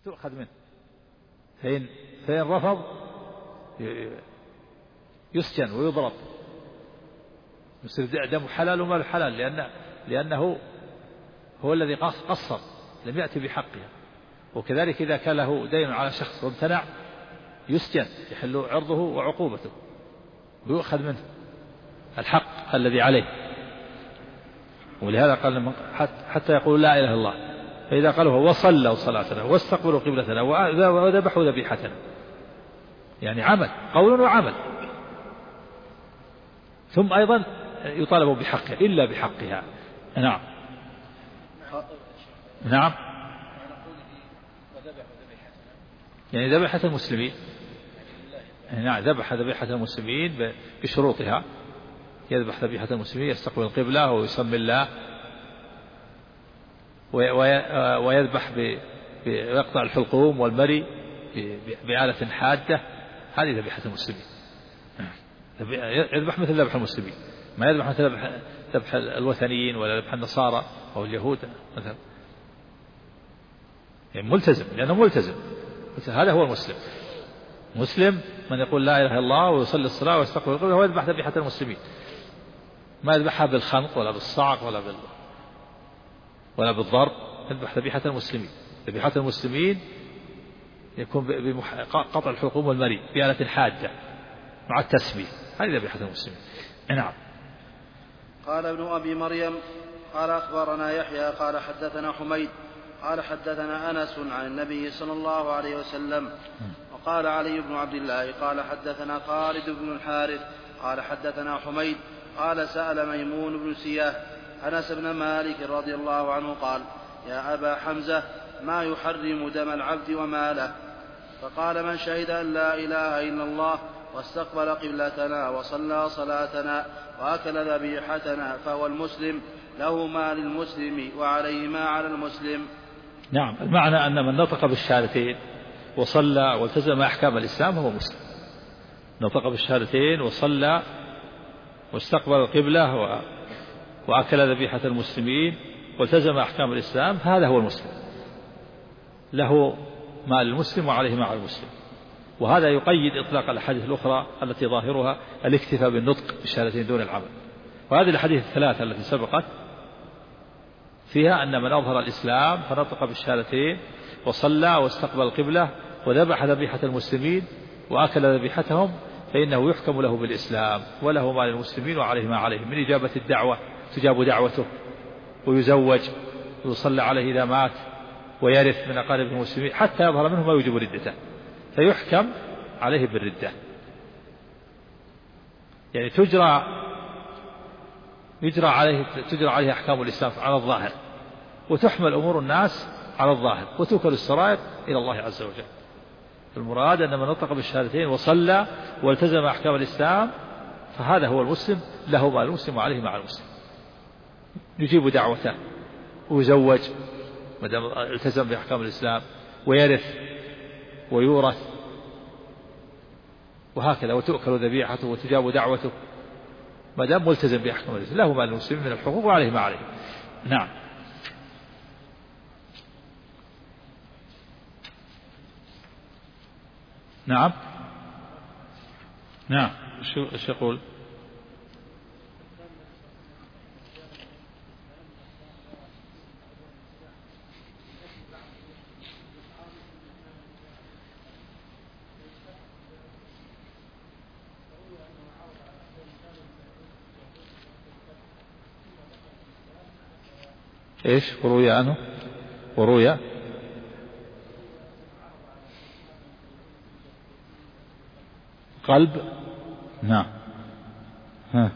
وتؤخذ منه، فإن رفض يسجن ويضرب، يصير دم حلال ومال حلال، لأنه هو الذي قصر، لم يأتي بحقها. وكذلك إذا كان له دين على شخص وامتنع يسجن، يحل عرضه وعقوبته ويؤخذ منه الحق الذي عليه. ولهذا قال حتى يقول لا إله إلا الله، فإذا قالوا وصلوا صلاتنا واستقبلوا قبلتنا وذبحوا ذبيحتنا، يعني عمل، قول وعمل. ثم أيضا يطالب بحقها إلا بحقها. نعم نعم، يعني ذبيحة المسلمين، نعم ذبح ذبيحة المسلمين بشروطها، يذبح ذبيحة المسلمين، يستقبل القبلة ويسمي الله، ويذبح ويقطع الحلقوم والمري بآلة حادة، هذه ذبيحة المسلمين. يذبح مثل ذبح المسلمين، ما يذبح مثل ذبح الوثنيين ولا ذبح النصارى أو اليهود مثلا، يعني ملتزم، لأنه ملتزم، هذا هو المسلم. مسلم من يقول لا إله إلا الله ويصلي الصلاة ويستقبل القبلة ويذبح ذبيحة المسلمين، ما يذبحها بالخنق ولا بالصعق ولا بالضرب، يذبح ذبيحة المسلمين. ذبيحة المسلمين يكون بقطع الحلقوم والمري بآلة حادة مع التسمية، هذه ذبيحة المسلمين. نعم. قال ابن أبي مريم قال أخبرنا يحيى قال حدثنا حميد قال حدثنا أنس عن النبي صلى الله عليه وسلم. وقال علي بن عبد الله قال حدثنا خالد بن الحارث قال حدثنا حميد قال سأل ميمون بن سياه أنس بن مالك رضي الله عنه قال يا أبا حمزة ما يحرم دم العبد وماله؟ فقال من شهد أن لا إله إلا الله واستقبل قبلتنا وصلى صلاتنا وأكل ذبيحتنا فهو المسلم، له ما للمسلم وعليه ما على المسلم. نعم، المعنى أن من نطق بالشهادتين وصلى والتزم أحكام الإسلام هو مسلم. نطق بالشهادتين وصلى واستقبل القبلة وأكل ذبيحة المسلمين والتزم أحكام الإسلام، هذا هو المسلم، له ما للمسلم وعليه ما على المسلم. وهذا يقيد إطلاق الأحاديث الأخرى التي ظاهرها الاكتفاء بالنطق بالشهادتين دون العمل. وهذه الأحاديث الثلاثة التي سبقت فيها أن من أظهر الإسلام فنطق بالشهادتين وصلى واستقبل القبلة وذبح ذبيحة المسلمين وأكل ذبيحتهم فإنه يحكم له بالإسلام وله ما للمسلمين وعليه ما عليهم، من إجابة الدعوة تجاب دعوته ويزوج ويصلى عليه إذا مات ويرث من أقارب المسلمين حتى يظهر منه ما يوجب ردته، فيحكم عليه بالردة. يعني تجرى عليه أحكام الإسلام على الظاهر، وتحمل أمور الناس على الظاهر، وتوكل السرائر إلى الله عز وجل. المراد أن من نطق بالشهادتين وصلى والتزم أحكام الإسلام فهذا هو المسلم، له ما المسلم وعليه مع المسلم، يجيب دعوته ويزوج ما دام التزم بأحكام الإسلام، ويرث ويورث، وهكذا، وتؤكل ذبيحته وتجاب دعوته ما دام ملتزم بأحكام الإسلام، له ما للمسلمين من الحقوق وعليه ما عليه. نعم. نعم نعم، ايش يقول؟ ايش وروي عنه؟ وروي قلب. نعم. ها.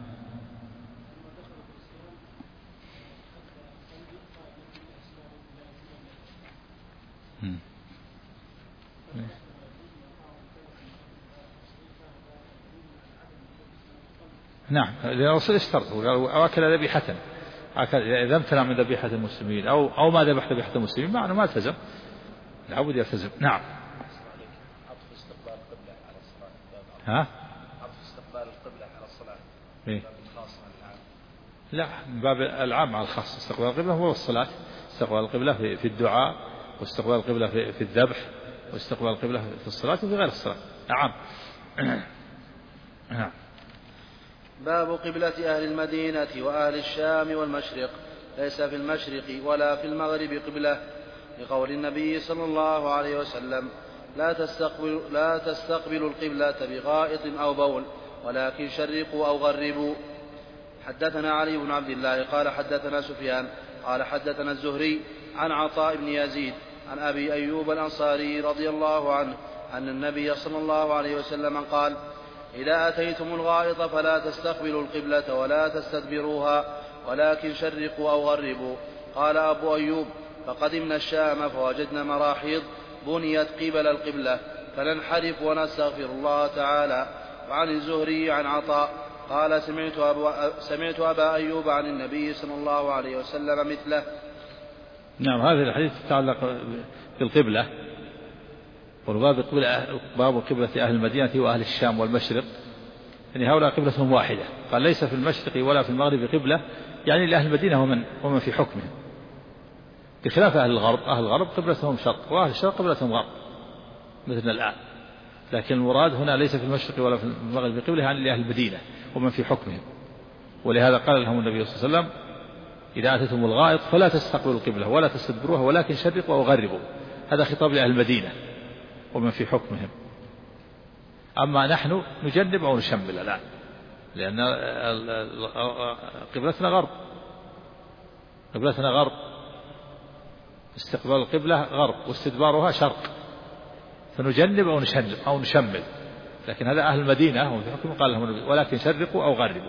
نعم، الرسول اشترط وأكل ذبيحة، إذا امتنع من ذبيحة المسلمين أو ما ذبح ذبيحة المسلمين معنى ما التزم، العبد يلتزم. نعم. عطف استقبال القبلة على الصلاة. ها؟ عطف استقبال القبلة على الصلاة. إيه؟ الخاص العام. لا، من باب العام على الخاص. استقبال القبلة هو الصلاة، استقبال القبلة في الدعاء واستقبال القبلة في الذبح، واستقبال القبلة في الصلاة وفي غير الصلاة. نعم. باب قبلة أهل المدينة وأهل الشام والمشرق. ليس في المشرق ولا في المغرب قبلة، لقول النبي صلى الله عليه وسلم: لا تستقبلوا القبلة بغائط أو بول، ولكن شرقوا أو غربوا. حدثنا علي بن عبد الله قال حدثنا سفيان قال حدثنا الزهري عن عطاء بن يزيد عن أبي أيوب الأنصاري رضي الله عنه أن النبي صلى الله عليه وسلم قال: إذا أتيتم الغائط فلا تستقبلوا القبلة ولا تستدبروها، ولكن شرقوا أو غربوا. قال أبو أيوب: فقدمنا الشام فوجدنا مراحيض بنيت قبل القبلة فننحرف ونستغفر الله تعالى. وعن الزهري عن عطاء قال: سمعت أبا أيوب عن النبي صلى الله عليه وسلم مثله. نعم. هذا الحديث يتعلق بالقبلة، باب قبلة أهل المدينة وأهل الشام والمشرق، يعني هؤلاء قبلتهم واحدة. قال: ليس في المشرق ولا في المغرب قبلة، يعني لأهل المدينة ومن في حكمهم، بخلاف أهل الغرب. أهل الغرب قبلتهم شرق، وأهل الشرق قبلتهم غرب مثلنا الآن. لكن المراد هنا ليس في المشرق ولا في المغرب قبلة، يعني لأهل المدينة ومن في حكمهم. ولهذا قال لهم النبي صلى الله عليه وسلم: إذا أتيتم الغائط فلا تستقبلوا القبلة ولا تستدبروها، ولكن شرقوا أو غربوا. هذا خطاب لأهل المدينة ومن في حكمهم. أما نحن نجنب أو نشمل الآن، لأن قبلتنا غرب، قبلتنا غرب، استقبال القبلة غرب واستدبارها شرق، فنجنب أو نشمل. لكن هذا أهل المدينة ومن في حكمهم، قال لهم: ولكن شرقوا أو غربوا.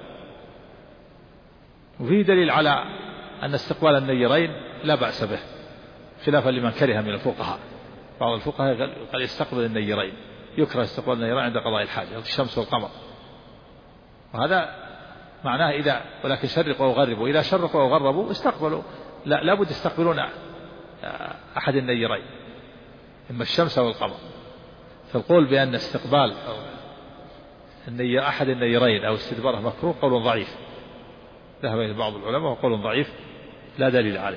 وفيه دليل على أن استقبال النيرين لا بأس به، خلافا لمن كره من الفقهاء. بعض الفقهاء قال يستقبل النيرين، يكره استقبال النيرين عند قضاء الحاجة، الشمس والقمر. وهذا معناه ولكن شرقوا أو غربوا، إذا شرقوا أو غربوا استقبلوا، لا بد يستقبلون أحد النيرين، إما الشمس أو القمر. فالقول بأن استقبال أحد النيرين أو استدباره مكروه قول ضعيف، ذهب إلى بعض العلماء، وقول ضعيف لا دليل عليه.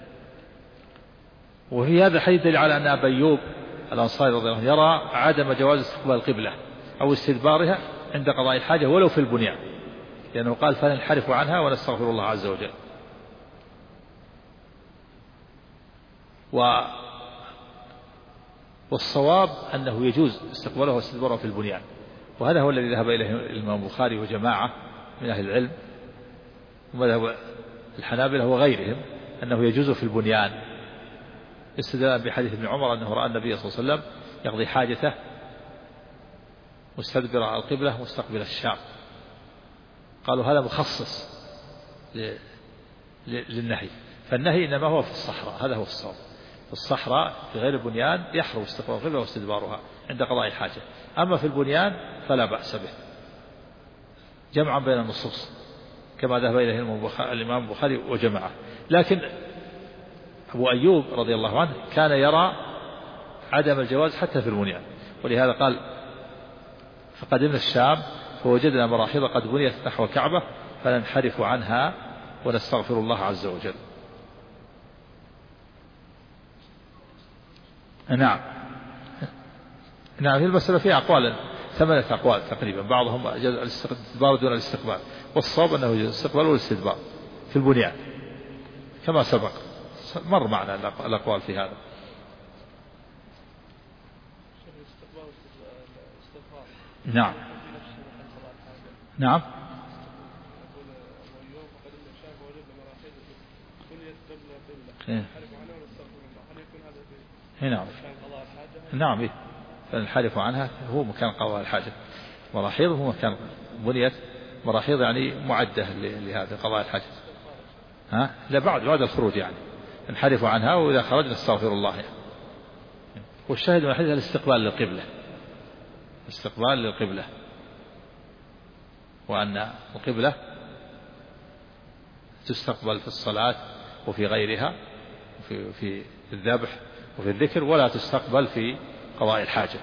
وفي هذا الحديث دليل على أن أبا أيوب الأنصاري رضي الله عنه يرى عدم جواز استقبال القبلة أو استدبارها عند قضاء الحاجة ولو في البنيان، لأنه قال: فننحرف عنها ونستغفر الله عز وجل. والصواب أنه يجوز استقباله واستدباره في البنيان، وهذا هو الذي ذهب إليه الإمام البخاري وجماعة من أهل العلم، ومذهب الحنابلة وغيرهم أنه يجوز في البنيان، استدلالا بحديث ابن عمر أنه رأى النبي صلى الله عليه وسلم يقضي حاجته مستدبر القبلة مستقبل الشام. قالوا هذا مخصص للنهي، فالنهي إنما هو في الصحراء، هذا هو الصواب. في الصحراء في غير البنيان يحرم استقبال القبلة واستدبارها عند قضاء الحاجة، أما في البنيان فلا بأس به، جمعا بين النصوص كما ذهب إليه الإمام البخاري وجماعة. لكن أبو أيوب رضي الله عنه كان يرى عدم الجواز حتى في البنيان، ولهذا قال: فقدمنا الشام فوجدنا مراحيض قد بنيت نحو الكعبة فننحرف عنها ونستغفر الله عز وجل. نعم. في المسألة فيها أقوال، 8 أقوال تقريبا، بعضهم الاستدبار دون الاستقبال، والصواب أنه الاستقبال والاستدبار في البنيان كما سبق مر معنا الأقوال في هذا. نعم. نعم. فننحرف عنها هو مكان قضاء الحاجة، مراحيض هو مكان بنيت مراحيض، يعني معدة لهذا قضاء الحاجة. لا بعد الخروج يعني ننحرف عنها، وإذا خرجنا استغفر الله يعني. والشاهد من الحديث الاستقبال للقبلة، استقبال للقبلة، وأن القبلة تستقبل في الصلاة وفي غيرها، في الذبح وفي الذكر، ولا تستقبل في قضاء الحاجة.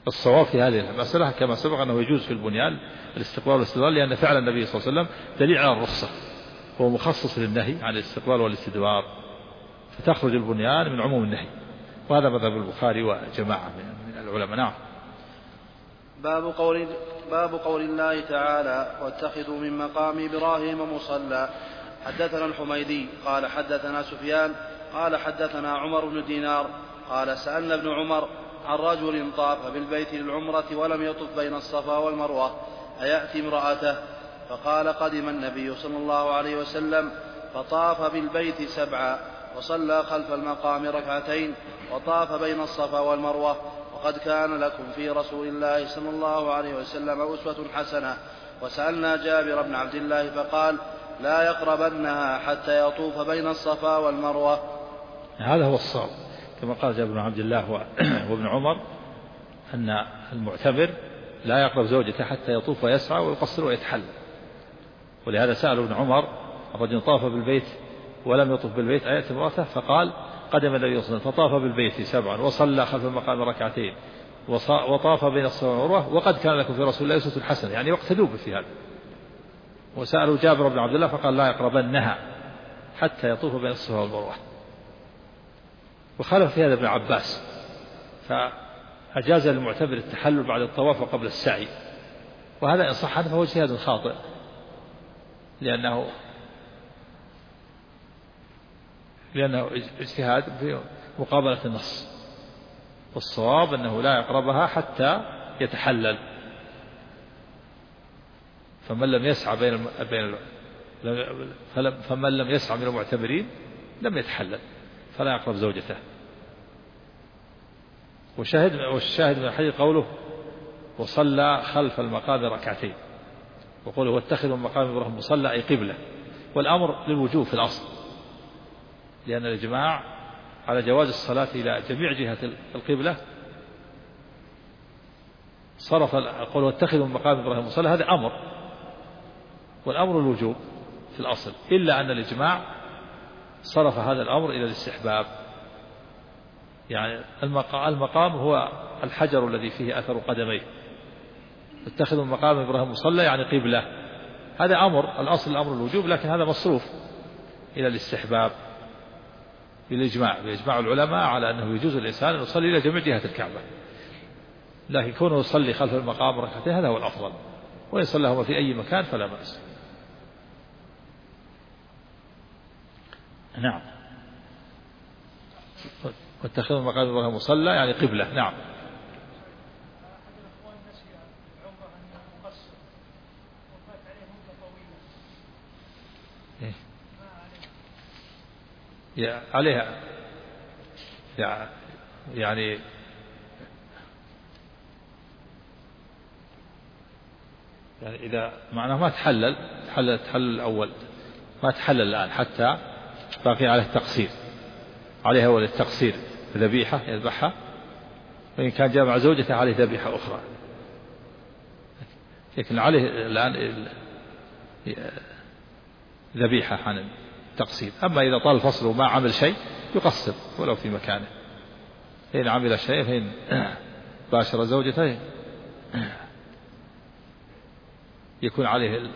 الصواب في هذه المسألة كما سبق أنه يجوز في البنيان الاستقبال والاستدبار، لأن فعل النبي صلى الله عليه وسلم دليل على الرخصة، هو مخصص للنهي عن الاستقبال والاستدبار، فتخرج البنيان من عموم النهي، وهذا مذهب البخاري وجماعة من العلماء. نعم. باب قول الله تعالى واتخذوا من مقام إبراهيم مصلى. حدثنا الحميدي قال حدثنا سفيان قال حدثنا عمر بن دينار قال سألنا ابن عمر عن رجل طاف بالبيت للعمرة ولم يطف بين الصفا والمروة أيأتي امرأته؟ فقال قدم النبي صلى الله عليه وسلم فطاف بالبيت 7 وصلى خلف المقام 2 وطاف بين الصفا والمروة، وقد كان لكم في رسول الله صلى الله عليه وسلم أسوة حسنة. وسألنا جابر بن عبد الله فقال لا يقربنها حتى يطوف بين الصفا والمروة. هذا هو الصواب كما قال جابر بن عبد الله وابن عمر أن المعتمر لا يقرب زوجته حتى يطوف ويسعى ويقصر ويتحلل. ولهذا سأل ابن عمر الرجل طاف بالبيت ولم يطف بالبيت أيأتي امرأته؟ فقال قدم النبي صلى الله عليه وسلم فطاف بالبيت 7 وصلى خلف المقام 2 وطاف بين الصفا والمروة وقد كان لكم في رسول الله أسوة حسنة، يعني واقتدوا به في هذا. وسألوا جابر بن عبد الله فقال لا يقربنها حتى يطوف بين الصفا والمروة. وخالف في هذا ابن عباس فأجاز للمعتمر التحلل بعد الطواف وقبل السعي، وهذا إن صح فهو اجتهاد خاطئ، لأنه اجتهاد في مقابلة النص، والصواب أنه لا يقربها حتى يتحلل. فمن لم يسعى من المعتمرين لم يتحلل فلا يقرب زوجته. والشاهد من الحديث قوله وصلى خلف المقام 2 وقوله واتخذوا مقام إبراهيم مصلى أي قبلة، والأمر للوجوب في الأصل، لأن الإجماع على جواز الصلاة إلى جميع جهة القبلة صرف قول واتخذوا مقام إبراهيم مصلى، هذا أمر، والأمر الوجوب في الأصل، إلا أن الإجماع صرف هذا الأمر إلى الاستحباب. يعني المقام هو الحجر الذي فيه أثر قدميه، اتخذوا مقام إبراهيم مصلى يعني قبلة، هذا أمر، الأصل الأمر الوجوب، لكن هذا مصروف إلى الاستحباب بإجماع العلماء على أنه يجوز الإنسان أن يصلي إلى جميع جهة الكعبة، لكن كونه يصلي خلف المقام 2 هذا هو الأفضل، وإن صلىهما في أي مكان فلا بأس. نعم. واتخذوا مقام إبراهيم مصلى يعني قبلة. نعم. عليها يعني إذا معناه ما تحلل الأول، ما تحلل الآن حتى باقي عليه التقصير، عليها أول التقصير ذبيحة يذبحها، وإن كان جاء مع زوجته عليه ذبيحة أخرى، لكن عليه الآن ذبيحة عن التقصير. أما إذا طال الفصل وما عمل شيء يقصر ولو في مكانه، فإن عمل شيء فإن باشر زوجته يكون عليه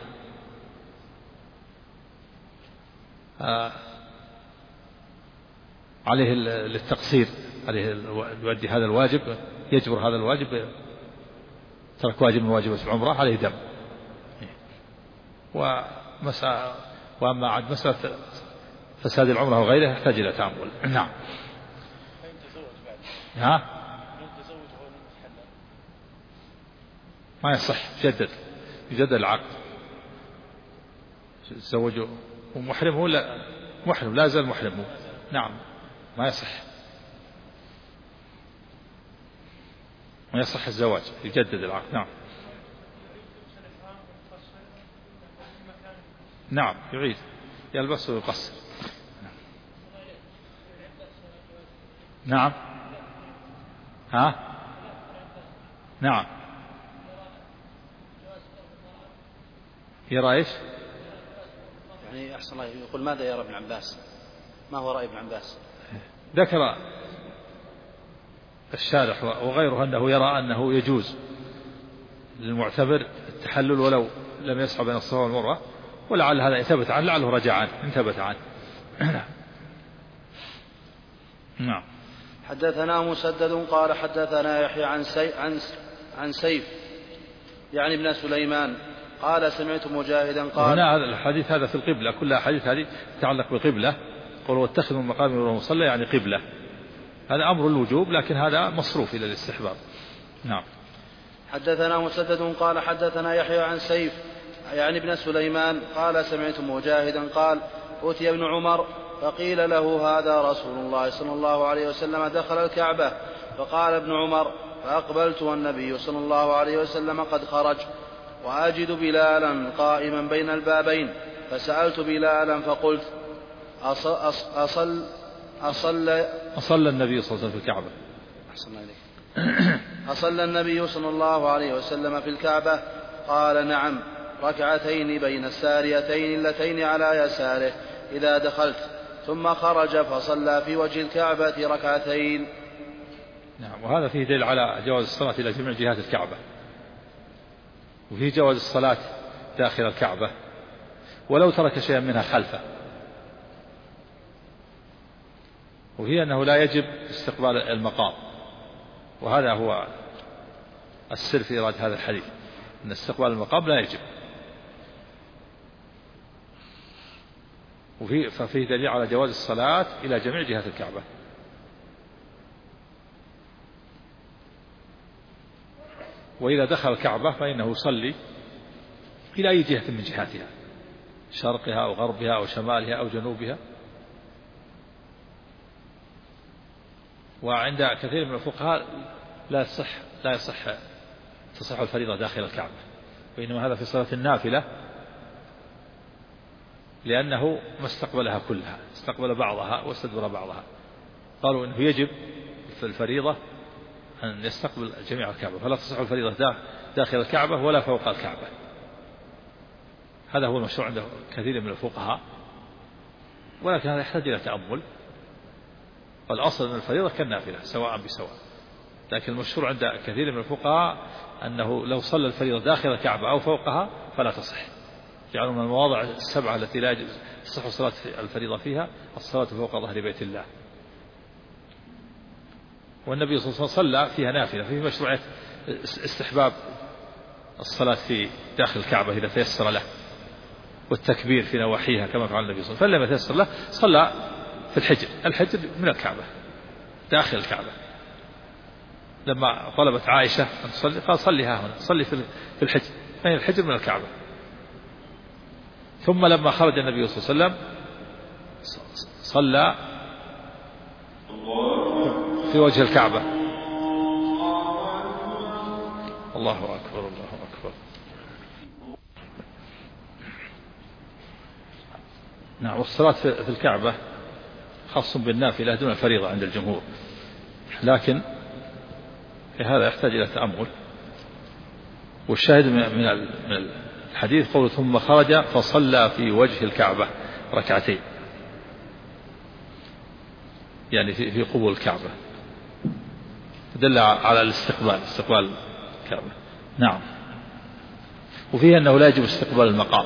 للتقصير، عليه يؤدي هذا الواجب، يجبر هذا الواجب، ترك واجب من واجبات العمرة عليه دم. وأما عند مسألة فساد العمرة وغيرها يحتاج إلى تأمل. نعم. ما يصح، يجدد العقد، تزوجه ومحرم، هو لا محرم، لا زال محرم. نعم، ما يصح الزواج، يجدد العقد. نعم يعيد، يلبس ويقصر. نعم. نعم. يرى ايش؟ يعني أحسن الله يقول ماذا يرى ابن عباس؟ ما هو رأي ابن عباس؟ الشارح وغيره أنه يرى أنه يجوز للمعتبر التحلل ولو لم يسعى بين الصفا والمروة، ولعل هذا ثبت عنه، لعله رجع عنه إن ثبت عنه. نعم. حدثنا مسدد قال حدثنا يحيى عن سيف يعني ابن سليمان قال سمعت مجاهدا قال. هنا هذا الحديث هذا في القبلة، كل أحاديث هذه تتعلق بالقبلة. قل واتخذوا من مقام إبراهيم مصلى يعني قبلة، هذا أمر الوجوب لكن هذا مصروف إلى الاستحباب. نعم. حدثنا مسدد قال حدثنا يحيى عن سيف يعني ابن سليمان قال سمعت مجاهدا قال أتي ابن عمر فقيل له هذا رسول الله صلى الله عليه وسلم دخل الكعبة، فقال ابن عمر فأقبلت والنبي صلى الله عليه وسلم قد خرج وأجد بلالا قائما بين البابين، فسألت بلالا فقلت أصلى النبي صلى الله عليه وسلم في الكعبة؟ أصلى النبي صلى الله عليه وسلم في الكعبة؟ قال نعم، ركعتين بين الساريتين اللتين على يساره إذا دخلت، ثم خرج فصلى في وجه الكعبة ركعتين. نعم. وهذا فيه دليل على جواز الصلاة إلى جميع جهات الكعبة، وفيه جواز الصلاة داخل الكعبة ولو ترك شيئا منها خلفه، وهي أنه لا يجب استقبال المقام، وهذا هو السر في إرادة هذا الحديث، أن استقبال المقام لا يجب. ففيه دليل على جواز الصلاة إلى جميع جهات الكعبة. وإذا دخل الكعبة فإنه يصلي إلى أي جهة من جهاتها، شرقها أو غربها أو شمالها أو جنوبها. وعند كثير من الفقهاء لا تصح الفريضة داخل الكعبة، وإنما هذا في صلاة النافلة، لأنه ما استقبلها كلها، استقبل بعضها واستدبر بعضها. قالوا إنه يجب في الفريضة أن يستقبل جميع الكعبة، فلا تصح الفريضة داخل الكعبة ولا فوق الكعبة. هذا هو المشروع عند كثير من الفقهاء، ولكن هذا يحتاج إلى تأمل. والأصل أن الفريضة كالنافلة سواء بسواء، لكن المشروع عند كثير من الفقهاء أنه لو صلى الفريضة داخل الكعبة أو فوقها فلا تصح. جعلوا من المواضع السبعة التي لا تصح صلاة الفريضة فيها الصلاة فوق ظهر بيت الله. والنبي صلى الله عليه وسلم صلى فيها نافلة، فيه مشروعية استحباب الصلاة في داخل الكعبة إذا تيسر له، والتكبير في نواحيها كما فعل النبي صلى الله عليه وسلم. فلما تيسر له صلى في الحجر من الكعبة داخل الكعبة. لما طلبت عائشة أن تصلي قال صلي ها هنا، صلي في الحجر، فهي الحجر من الكعبة. ثم لما خرج النبي صلى الله عليه وسلم صلى في وجه الكعبة. الله أكبر الله أكبر. نعم. والصلاة في الكعبة خاص بالنافلة دون الفريضة عند الجمهور، لكن في هذا يحتاج إلى تأمل. والشاهد من الحديث قوله ثم خرج فصلى في وجه الكعبة ركعتين، يعني في قبول الكعبة، دل على استقبال الكعبة. نعم. وفيه أنه لا يجب استقبال المقام،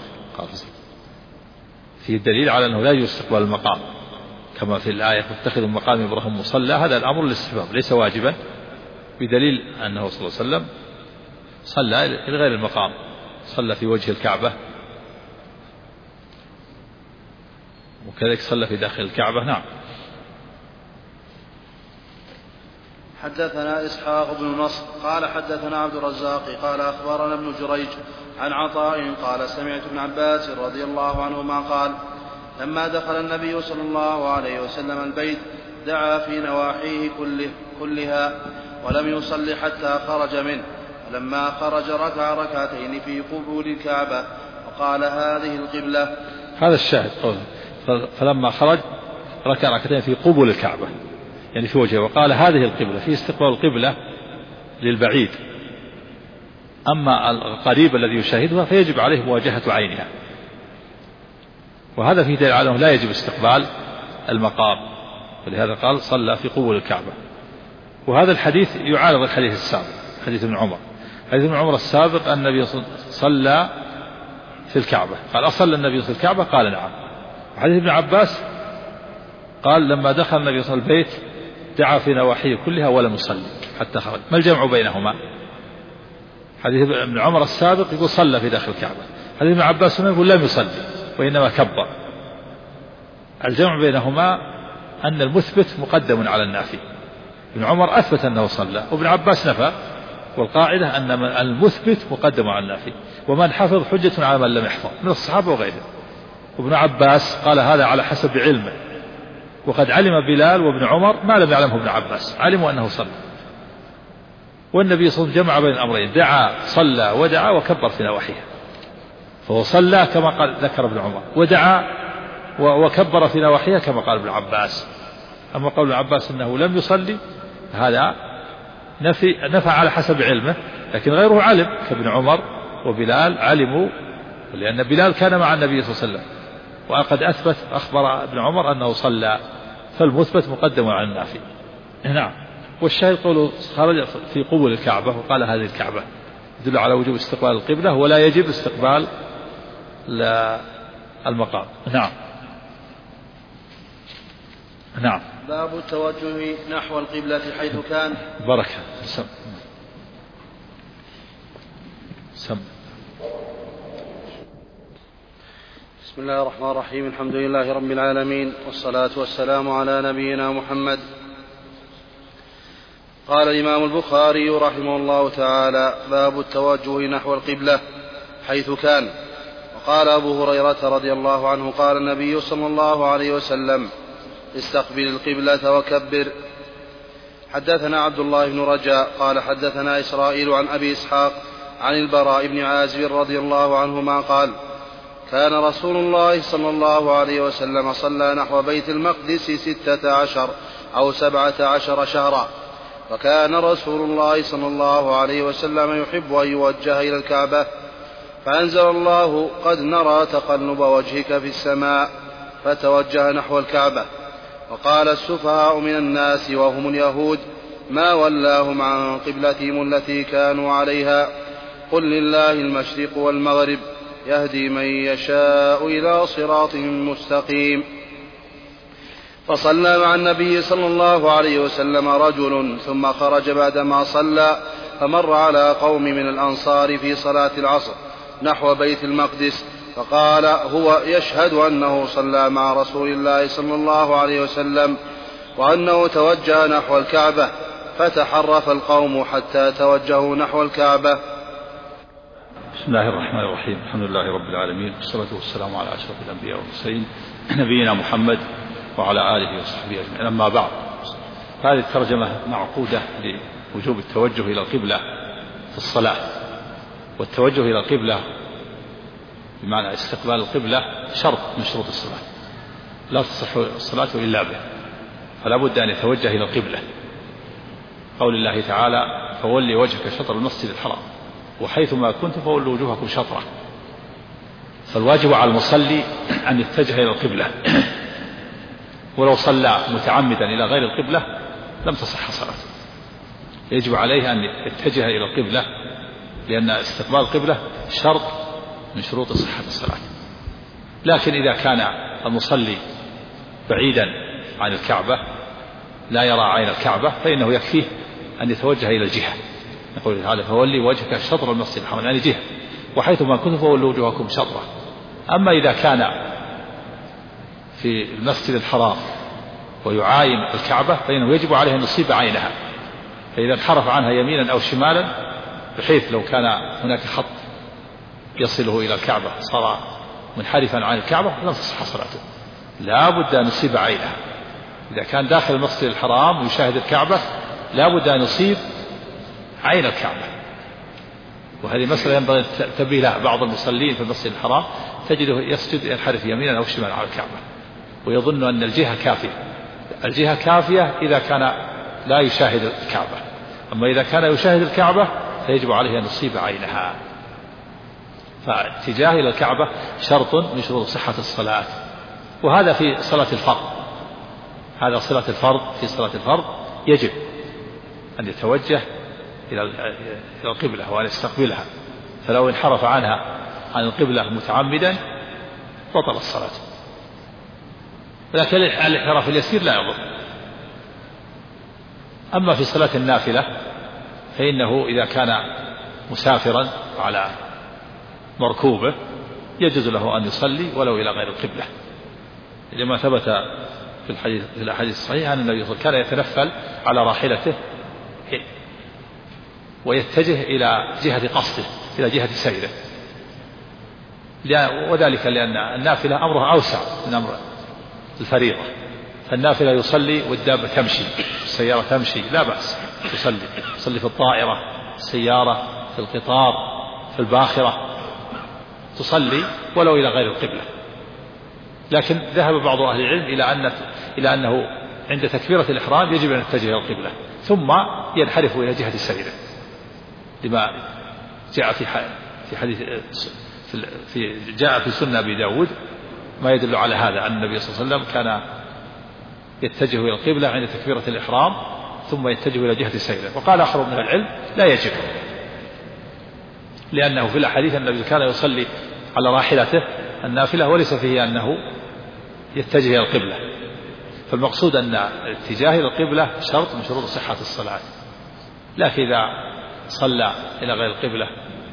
فيه الدليل على أنه لا يجب استقبال المقام كما في الآية فاتخذوا مقام إبراهيم مصلى. هذا الأمر للاستحباب ليس واجبا، بدليل أنه صلى الله عليه وسلم صلى لغير المقام، صلى في وجه الكعبة، وكذلك صلى في داخل الكعبة. نعم. حدثنا إسحاق بن نصر قال حدثنا عبد الرزاق قال أخبرنا ابن جريج عن عطاء قال سمعت ابن عباس رضي الله عنهما قال لما دخل النبي صلى الله عليه وسلم البيت دعا في نواحيه كلها ولم يصل حتى خرج منه، ولما خرج ركع ركعتين في قبول الكعبة وقال هذه القبلة. هذا الشاهد قوله فلما خرج ركع ركعتين في قبول الكعبة، يعني في وجهه، وقال هذه القبلة، في استقبال القبلة للبعيد. أما القريب الذي يشاهدها فيجب عليه مواجهة عينها، وهذا فيه دليل على أنه لا يجب استقبال المقام، ولهذا قال صلى في قبول الكعبة. وهذا الحديث يعارض الحديث السابق، حديث ابن عمر. حديث ابن عمر السابق أن النبي صلى في الكعبة، قال أصلى النبي في الكعبة؟ قال نعم. وحديث ابن عباس قال لما دخل النبي صلى الله عليه وسلم البيت دعا في نواحيه كلها ولم يصلي حتى خرج. ما الجمع بينهما؟ حديث ابن عمر السابق يقول صلى في داخل الكعبة، حديث ابن عباس يقول لم يصلي وإنما كبر. الجمع بينهما أن المثبت مقدم على النافي. ابن عمر أثبت أنه صلى وابن عباس نفى، والقاعدة أن المثبت مقدم على النافي، ومن حفظ حجة على من لم يحفظ من الصحابة وغيرهم. وابن عباس قال هذا على حسب علمه، وقد علم بلال وابن عمر ما لم يعلمه ابن عباس، علموا أنه صلى. والنبي صلى الله عليه وسلم جمع بين الأمرين، دعا صلى ودعا وكبر في نواحيها، فهو صلى كما قال ذكر ابن عمر، ودعا وكبر في نواحيها كما قال ابن عباس. أما قول ابن عباس أنه لم يصلي هذا نفى على حسب علمه، لكن غيره علم كابن عمر وبلال علموا، لأن بلال كان مع النبي صلى الله عليه وسلم وقد أثبت أخبر ابن عمر أنه صلى، فالمثبت مقدم على النافي. نعم. والشاهد قوله خرج في قبول الكعبة وقال هذه الكعبة، يدل على وجوب استقبال القبلة ولا يجب استقبال المقام. نعم. نعم. باب التوجه نحو القبلة حيث كان. بركة. سم. بسم الله الرحمن الرحيم. الحمد لله رب العالمين، والصلاة والسلام على نبينا محمد. قال الإمام البخاري رحمه الله تعالى: باب التوجه نحو القبلة حيث كان. وقال أبو هريرة رضي الله عنه: قال النبي صلى الله عليه وسلم: استقبل القبلة وكبر. حدثنا عبد الله بن رجاء قال حدثنا إسرائيل عن أبي إسحاق عن البراء بن عازب رضي الله عنهما قال: كان رسول الله صلى الله عليه وسلم صلى نحو بيت المقدس 16 أو 17 شهرا، وكان رسول الله صلى الله عليه وسلم يحب أن يوجه إلى الكعبة، فأنزل الله: قد نرى تقلب وجهك في السماء، فتوجه نحو الكعبة. وقال السفهاء من الناس وهم اليهود: ما ولاهم عن قبلتهم التي كانوا عليها، قل لله المشرق والمغرب، يهدي من يشاء إلى صراط مستقيم. فصلى مع النبي صلى الله عليه وسلم رجل، ثم خرج بعدما صلى، فمر على قوم من الأنصار في صلاة العصر نحو بيت المقدس، فقال هو يشهد أنه صلى مع رسول الله صلى الله عليه وسلم وأنه توجه نحو الكعبة، فتحرف القوم حتى توجهوا نحو الكعبة. بسم الله الرحمن الرحيم. الحمد لله رب العالمين، والصلاة والسلام على أشرف الأنبياء والمرسلين نبينا محمد وعلى آله وصحبه أجمعين. أما بعد، هذه الترجمة معقودة لوجوب التوجه إلى القبلة في الصلاة. والتوجه إلى القبلة بمعنى استقبال القبلة شرط من شروط الصلاة، لا تصح الصلاة إلا به، فلا بد أن يتوجه إلى القبلة. قول الله تعالى: فولي وجهك شطر المسجد الحرام وحيثما كنتم فولوا وجوهكم شطره. فالواجب على المصلي أن يتجه إلى القبلة، ولو صلى متعمدا إلى غير القبلة لم تصح صلاته. يجب عليه أن يتجه إلى القبلة، لأن استقبال القبلة شرط من شروط صحة الصلاة. لكن إذا كان المصلي بعيدا عن الكعبة لا يرى عين الكعبة فإنه يكفيه أن يتوجه إلى الجهة. يقول تعالى: فولي وجهك شطر المسجد الحرام، يعني جهة، وحيثما كنتم فولوا وجوهكم شطره. أما إذا كان في المسجد الحرام ويعاين الكعبة فإنه يجب عليه أن يصيب عينها، فإذا انحرف عنها يمينا أو شمالا بحيث لو كان هناك خط يصله إلى الكعبة صار منحرفا عن الكعبة لم تصح صلاته، لا بد أن يصيب عينها. إذا كان داخل المسجد الحرام ويشاهد الكعبة لا بد أن يصيب عين الكعبة. وهذه مسألة ينبغي التنبيه لها. بعض المصلين في المسجد الحرام تجده يسجد ينحرف يمينا أو شمالا على الكعبة ويظن أن الجهة كافية. الجهة كافية إذا كان لا يشاهد الكعبة، أما إذا كان يشاهد الكعبة فيجب عليه أن يصيب عينها. فاتجاه إلى الكعبة شرط من شروط صحة الصلاة. وهذا في صلاة الفرض، هذا صلاة الفرض، في صلاة الفرض يجب أن يتوجه إلى القبلة وأن يستقبلها، فلو انحرف عنها عن القبلة متعمدا بطل الصلاة، لكن الانحراف اليسير لا يضر. أما في صلاة النافلة فإنه إذا كان مسافرا على مركوبه يجوز له أن يصلي ولو إلى غير القبلة، لما ثبت في الأحاديث الصحيحة أن النبي صلى الله عليه وسلم كان يتنفل على راحلته ويتجه إلى جهة قصده، إلى جهة سيره، وذلك لأن النافلة أمرها أوسع من أمر الفريضة. فالنافلة يصلي والدابة تمشي، السيارة تمشي لا بأس تصلي في الطائرة، في السيارة، في القطار، في الباخرة، تصلي ولو إلى غير القبلة. لكن ذهب بعض أهل العلم إلى أنه عند تكبيرة الإحرام يجب أن يتجه إلى القبلة ثم ينحرف إلى جهة سيره، لما جاء في حديث جاء في سنة أبي داود ما يدل على هذا، أن النبي صلى الله عليه وسلم كان يتجه إلى القبلة عند تكبيرة الإحرام ثم يتجه إلى جهة سيره. وقال آخر من العلم لا يجب، لأنه في الأحاديث النبي كان يصلي على راحلته النافلة وليس فيه أنه يتجه إلى القبلة، فالمقصود أن الاتجاه إلى القبلة شرط من شروط صحة الصلاة. لكن إذا صلى إلى غير القبلة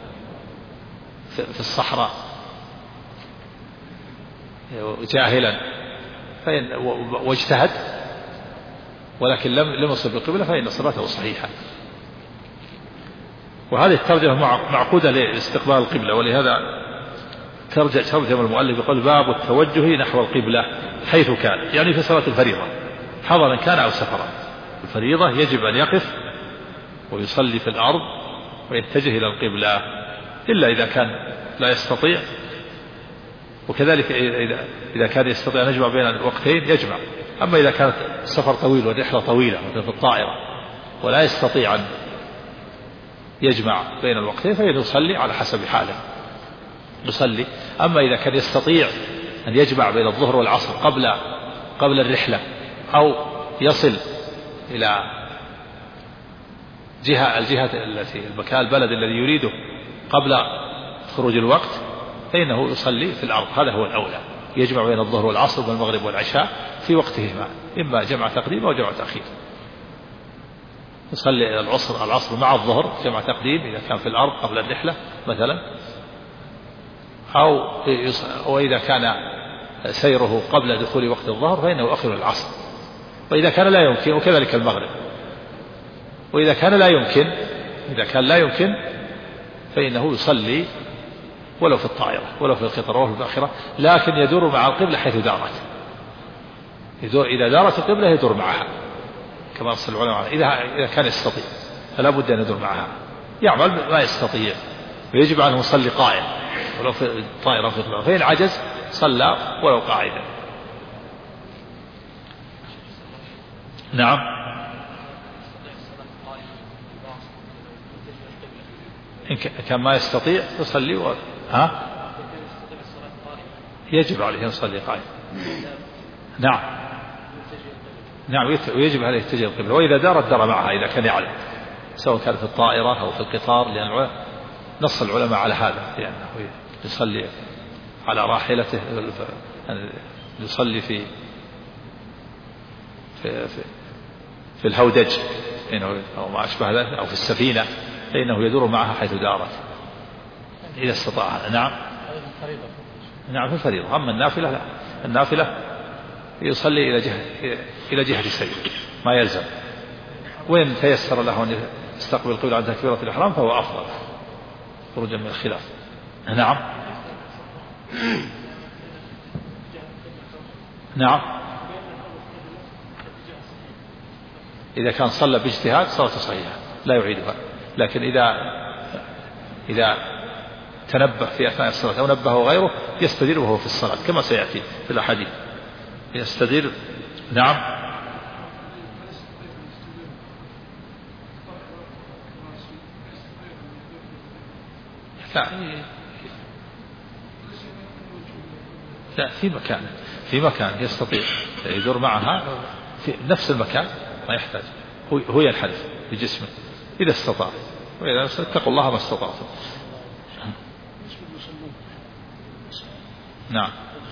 في الصحراء جاهلا واجتهد ولكن لم يصل بالقبلة فإن صلاته صحيحة. وهذه الترجمة معقودة لاستقبال القبلة، ولهذا ترجم المؤلف بقول باب التوجه نحو القبلة حيث كان، يعني في صلاة الفريضة حضرا كان أو سفرا. الفريضة يجب أن يقف ويصلي في الأرض ويتجه إلى القبلة إلا إذا كان لا يستطيع، وكذلك إذا كان يستطيع أن يجمع بين الوقتين يجمع. أما إذا كانت السفر طويل والرحلة طويلة مثل في الطائرة ولا يستطيع أن يجمع بين الوقتين فإنه يصلي على حسب حاله يصلي. أما إذا كان يستطيع أن يجمع بين الظهر والعصر قبل الرحلة أو يصل إلى الجهة التي المكان البلد الذي يريده قبل خروج الوقت فإنه يصلي في الأرض، هذا هو الأولى. يجمع بين الظهر والعصر والمغرب والعشاء في وقتهما، إما جمع تقديم أو جمع تأخير. يصلي العصر مع الظهر جمع تقديم إذا كان في الأرض قبل الرحلة مثلا، وإذا كان سيره قبل دخول وقت الظهر فإنه يؤخر العصر، وإذا كان لا يمكن وكذلك المغرب. وإذا كان لا يمكن فإنه يصلي ولو في الطائرة ولو في القطار ولو في الباخرة، لكن يدور مع القبلة حيث دارت. إذا دارت القبلة يدور معها كما أرسل العلماء. إذا كان يستطيع فلا بد أن يدور معها، يعمل ما يستطيع، ويجب أن يصلي قائم ولو في الطائرة في القطار، فإن عجز صلى ولو قاعدا. نعم. إن كان ما يستطيع يصلي يجب عليه أن يصلي قائم. نعم ويجب عليه يتجه القبلة، وإذا دار معها إذا كان يعلم، سواء كان في الطائرة أو في القطار، لأن نص العلماء على هذا، لأنه يصلي على راحلته، يصلي في الهودج أو ما أشبه ذلك أو في السفينة، فإنه يدور معها حيث دارت إذا استطاع. نعم في الفريضة. أما النافلة لا، النافلة يصلي إلى جهة السير ما يلزم، وإن تيسر له أن يستقبل القبلة عند تكبيرة الإحرام فهو أفضل خروجا من الخلاف. نعم إذا كان صلى باجتهاد صلاته صحيحة لا يعيدها، لكن إذا تنبه في أثناء الصلاة أو نبهه غيره يستدير وهو في الصلاة كما سيأتي في الأحاديث يستدير. نعم لا في مكان يستطيع يدور معها في نفس المكان ما يحتاج، هو ينحرف بجسمه إذا استطاع، وإذا اتقوا الله ما استطعتم. نعم.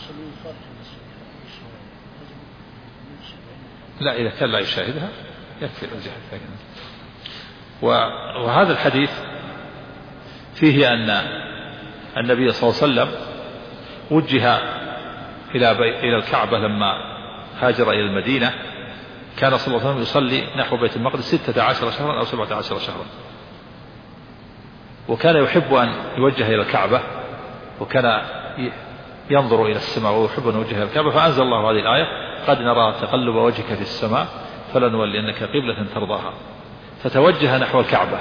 لا، إذا كان لا يشاهدها يكفي الجهل. وهذا الحديث فيه أن النبي صلى الله عليه وسلم وجه إلى الكعبة لما هاجر إلى المدينة. كان صلى الله عليه وسلم يصلي نحو بيت المقدس 16 شهرا أو 17 شهرا، وكان يحب أن يوجه إلى الكعبة، وكان ينظر إلى السماء ويحب أن يوجه إلى الكعبة. فأنزل الله هذه الآية: قد نرى تقلب وجهك في السماء فلنولينك قبلة ترضاها. فتوجه نحو الكعبة،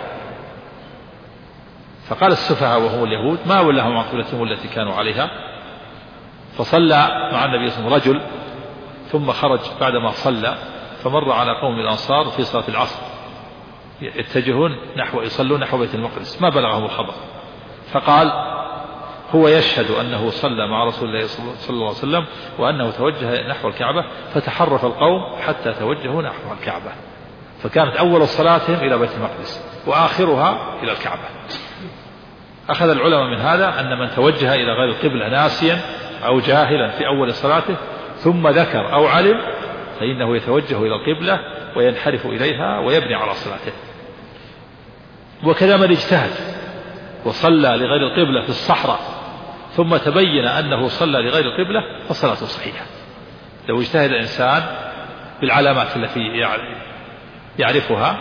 فقال السفهاء وهم اليهود: ما ولاهم عن قبلتهم التي كانوا عليها. فصلى مع النبي صلى الله عليه وسلم رجل، ثم خرج بعدما صلى فمر على قوم من الأنصار في صلاة العصر يتجهون يصلون نحو بيت المقدس، ما بلغهم الخبر، فقال: هو يشهد أنه صلى مع رسول الله صلى الله عليه وسلم وأنه توجه نحو الكعبة. فتحرف القوم حتى توجهوا نحو الكعبة، فكانت أول صلاتهم إلى بيت المقدس وآخرها إلى الكعبة. أخذ العلماء من هذا أن من توجه إلى غير القبلة ناسيا أو جاهلا في أول صلاته ثم ذكر أو علم فإنه يتوجه إلى القبلة وينحرف إليها ويبني على صلاته. وكذا من اجتهد وصلى لغير القبلة في الصحراء ثم تبين أنه صلى لغير القبلة فصلاته صحيحة. لو اجتهد الإنسان بالعلامات التي يعرفها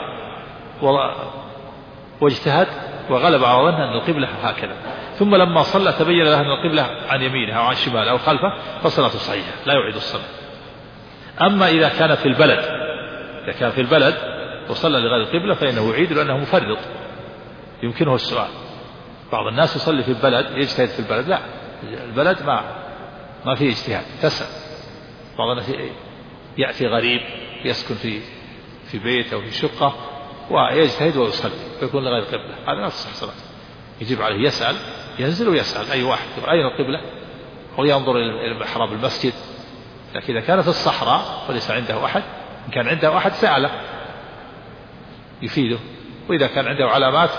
واجتهد وغلب على ظنه أن القبلة هكذا، ثم لما صلى تبين له أن القبلة عن يمينه أو عن شماله أو خلفه فصلاته صحيحة لا يعيد الصلاة. أما إذا كان في البلد وصلى لغير القبلة فإنه يعيد لأنه مفرط يمكنه السؤال. بعض الناس يصلي في البلد يجتهد في البلد، لا، البلد ما فيه اجتهاد، تسأل. بعض الناس يأتي غريب يسكن في بيت أو في شقة ويجتهد ويصلي ويكون لغير القبلة، هذا لا تصح صلاته. يجب عليه يسأل، ينزل ويسأل أي واحد أين القبلة، أو ينظر إلى محراب المسجد. لكن إذا كان في الصحراء وليس عنده أحد، إن كان عنده أحد سأله يفيده، وإذا كان عنده علامات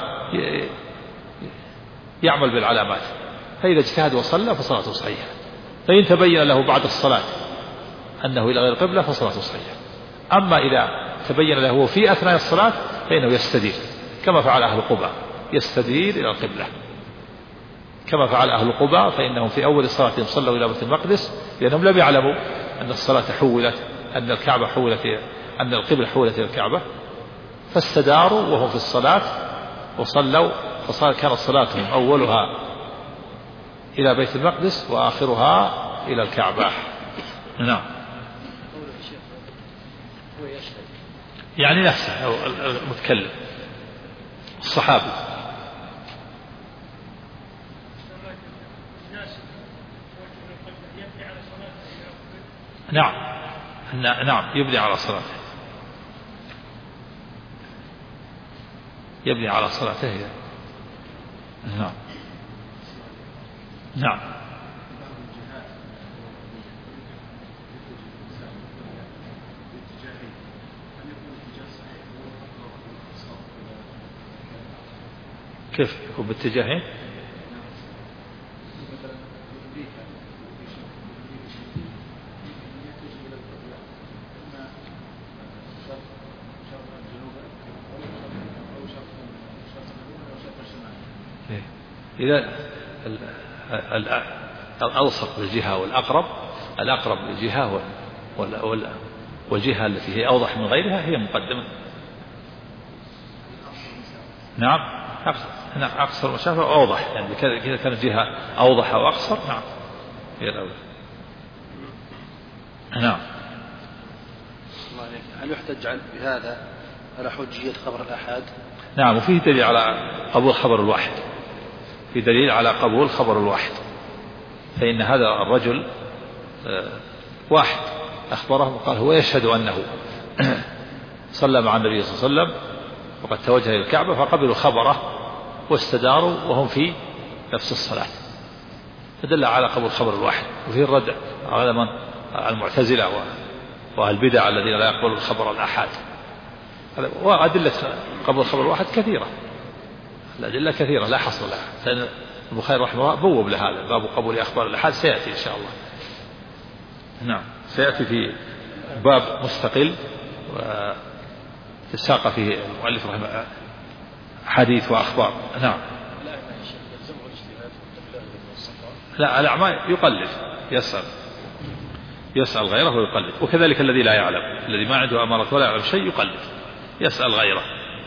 يعمل بالعلامات. فإذا اجتهد وصلى فصلاته صحيحة. فإن تبين له بعد الصلاة أنه إلى غير القبلة فصلاته صحيحة. أما إذا تبين له في أثناء الصلاة فإنه يستدير كما فعل أهل قباء، يستدير إلى القبلة كما فعل أهل قباء. فإنهم في أول صلاتهم صلوا إلى بيت المقدس لأنهم لم يعلموا أن الصلاة حولت، أن الكعبة حولت، أن القبلة حولت إلى الكعبة، فاستداروا وهم في الصلاة وصلوا. كانت صلاتهم أولها إلى بيت المقدس وآخرها إلى الكعبة. نعم. يعني نفسه أو المتكلم الصحابي. نعم يبني على صلاته، يبني على صلاته. نعم. كيف يكون باتجاهين؟ إذا الألصق بالجهة والأقرب، الأقرب للجهة والجهة التي هي أوضح من غيرها هي مقدمة. نعم أقصر مسافة أوضح، يعني كذا كانت جهة أوضح أو أقصر. نعم هي الأولى. نعم. هل يحتج بهذا على حجية خبر الآحاد؟ نعم، وفيه دليل على قبول خبر الواحد، في دليل على قبول خبر الواحد. فإن هذا الرجل واحد أخبره وقال هو يشهد أنه صلى مع النبي صلى الله عليه وسلم وقد توجه إلى الكعبة، فقبلوا خبره واستداروا وهم في نفس الصلاة، فدل على قبول خبر الواحد. وفيه الرد على المعتزلة والبدع الذين لا يقبلون الخبر الآحاد. وأدلة قبل الخبر الواحد كثيرة، الأدلة كثيرة لا حصر لها، لأن البخاري رحمه الله بوب لهذا باب قبول أخبار الآحاد، سيأتي إن شاء الله. نعم سيأتي في باب مستقل وساق فيه المؤلف رحمه الله حديث وأخبار. نعم. لا الأعمال يقلد، يسأل غيره ويقلد، وكذلك الذي لا يعلم، الذي ما عنده أمارة ولا يعلم شيء يقلد، يسأل غيره،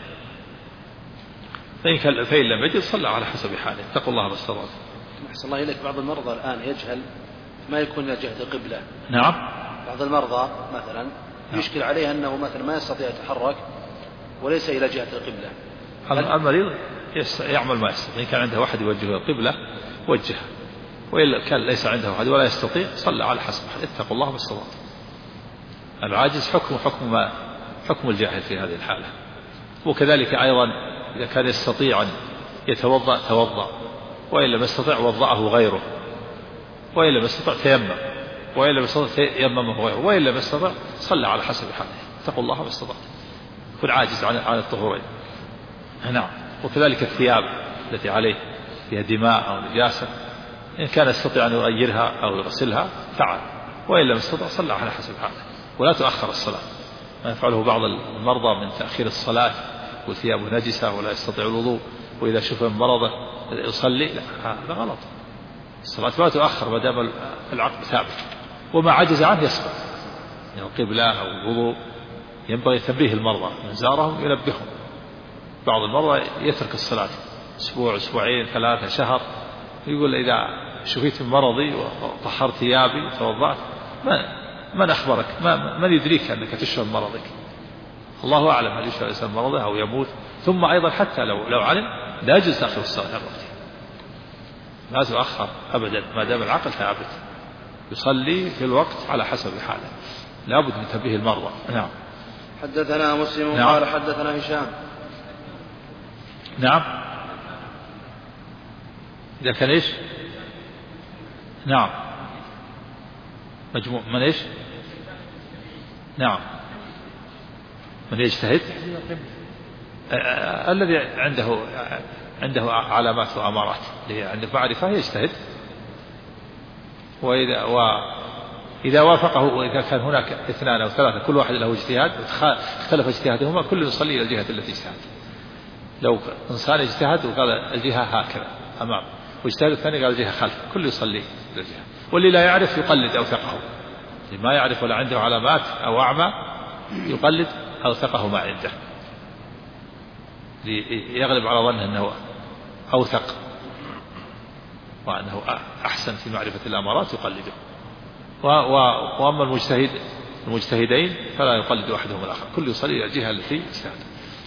فإن لم يجد صلى على حسب حاله. اتقوا الله ما استطعتم. أحسن الله إليك، بعض المرضى الآن يجهل ما يكون إلى جهة القبلة. نعم. بعض المرضى مثلا يشكل عليه أنه مثلا ما يستطيع يتحرك وليس إلى جهة القبلة. المريض يعمل ما يستطيع، إن كان عنده واحد يوجهه القبلة وجهه، وإلا كان ليس عنده أحد ولا يستطيع صلى على حسب حاله. اتقوا الله ما استطعتم. العاجز حكم الجاهل في هذه الحالة. وكذلك أيضا إذا كان يستطيع أن يتوضأ توضأ، وإن لم يستطع وضعه غيره، وإن لم يستطع تيمم، وإن لم يستطع يممه غيره، وإن لم يستطع صلى على حسب حاله. اتقوا الله ما استطعتم. يكون عاجز عن الطهورين. نعم. وكذلك الثياب التي عليه فيها دماء أو نجاسة، إن كان يستطيع أن يغيرها أو يغسلها فعل، وإن لم يستطع صلى على حسب حاله. ولا تؤخر الصلاة، ما يفعله بعض المرضى من تأخير الصلاة وثيابه نجسة ولا يستطيع الوضوء، وإذا شوف من مرضه يصلي، لا هذا غلط. الصلاة لا تؤخر ما دام العقد ثابت، وما عجز عنه يسقط من القبلة أو الوضوء. ينبغي تنبيه المرضى، من زارهم ينبههم. بعض المرضى يترك الصلاة أسبوع أسبوعين 3 شهر، يقول إذا شفيت من مرضي وطهرت ثيابي وتوضأت من أخبرك؟ من يدريك أنك تشفى من مرضك؟ الله أعلم هل يشفى الإنسان من مرضه أو يموت. ثم أيضا حتى لو علم لا يجوز تأخير الصلاة عن وقتها، لا تؤخر أبدا ما دام العقل ثابت، يصلي في الوقت على حسب حاله، لا بد من تنبيه المرضى. نعم. حدثنا مسلم. نعم. قال حدثنا هشام. نعم. إذا كان إيش؟ نعم. مجموع من إيش؟ نعم. من يجتهد الذي عنده علامات وأمارات، عنده معرفة يجتهد، وإذا وافقه، وإذا كان هناك 2 أو 3 كل واحد له اجتهاد اختلف اجتهادهما، كل يصلي إلى الجهة التي اجتهد. لو إنسان اجتهد وقال الجهة هكذا أمام، واجتهد الثاني قال الجهة خلف، كل يصلي إلى الجهة. واللي لا يعرف يقلد أوثقه، اللي ما يعرف ولا عنده علامات أو أعمى يقلد أوثقه ما عنده، يغلب على ظنه أنه أوثق وأنه أحسن في معرفة الأمارات يقلده. وأما المجتهدين فلا يقلد أحدهم الآخر، كل يصلي إلى الجهة التي اجتهد.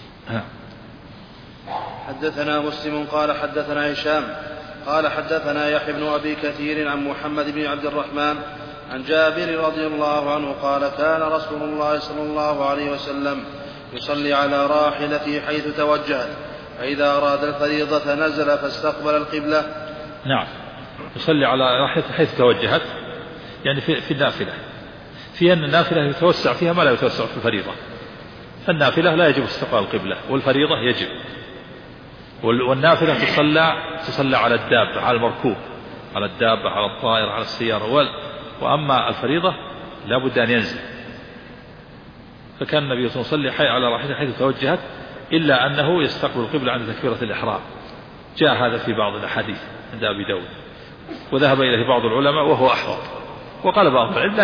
حدثنا مسلم قال حدثنا هشام قال حدثنا يحيى بن أبي كثير عن محمد بن عبد الرحمن عن جابر رضي الله عنه قال كان رسول الله صلى الله عليه وسلم يصلي على راحلته حيث توجهت، فإذا أراد الفريضة نزل فاستقبل القبلة. نعم. يصلي على راحلته حيث توجهت، يعني في النافلة، في أن النافلة يتوسع فيها ما لا يتوسع في الفريضة. فالنافلة لا يجب استقبال القبلة، والفريضة يجب. والنافلة تصلى على الدابة، على المركوب، على الدابة، على الطائر، على السيارة. وأما الفريضة لا بد أن ينزل. فكان النبي صلى الله عليه وسلم يصلي على راحلته حيث توجهت، إلا أنه يستقبل القبلة عند تكبيرة الإحرام. جاء هذا في بعض الأحاديث عند أبي داود، وذهب إليه بعض العلماء وهو أحوط. وقال بعض العلم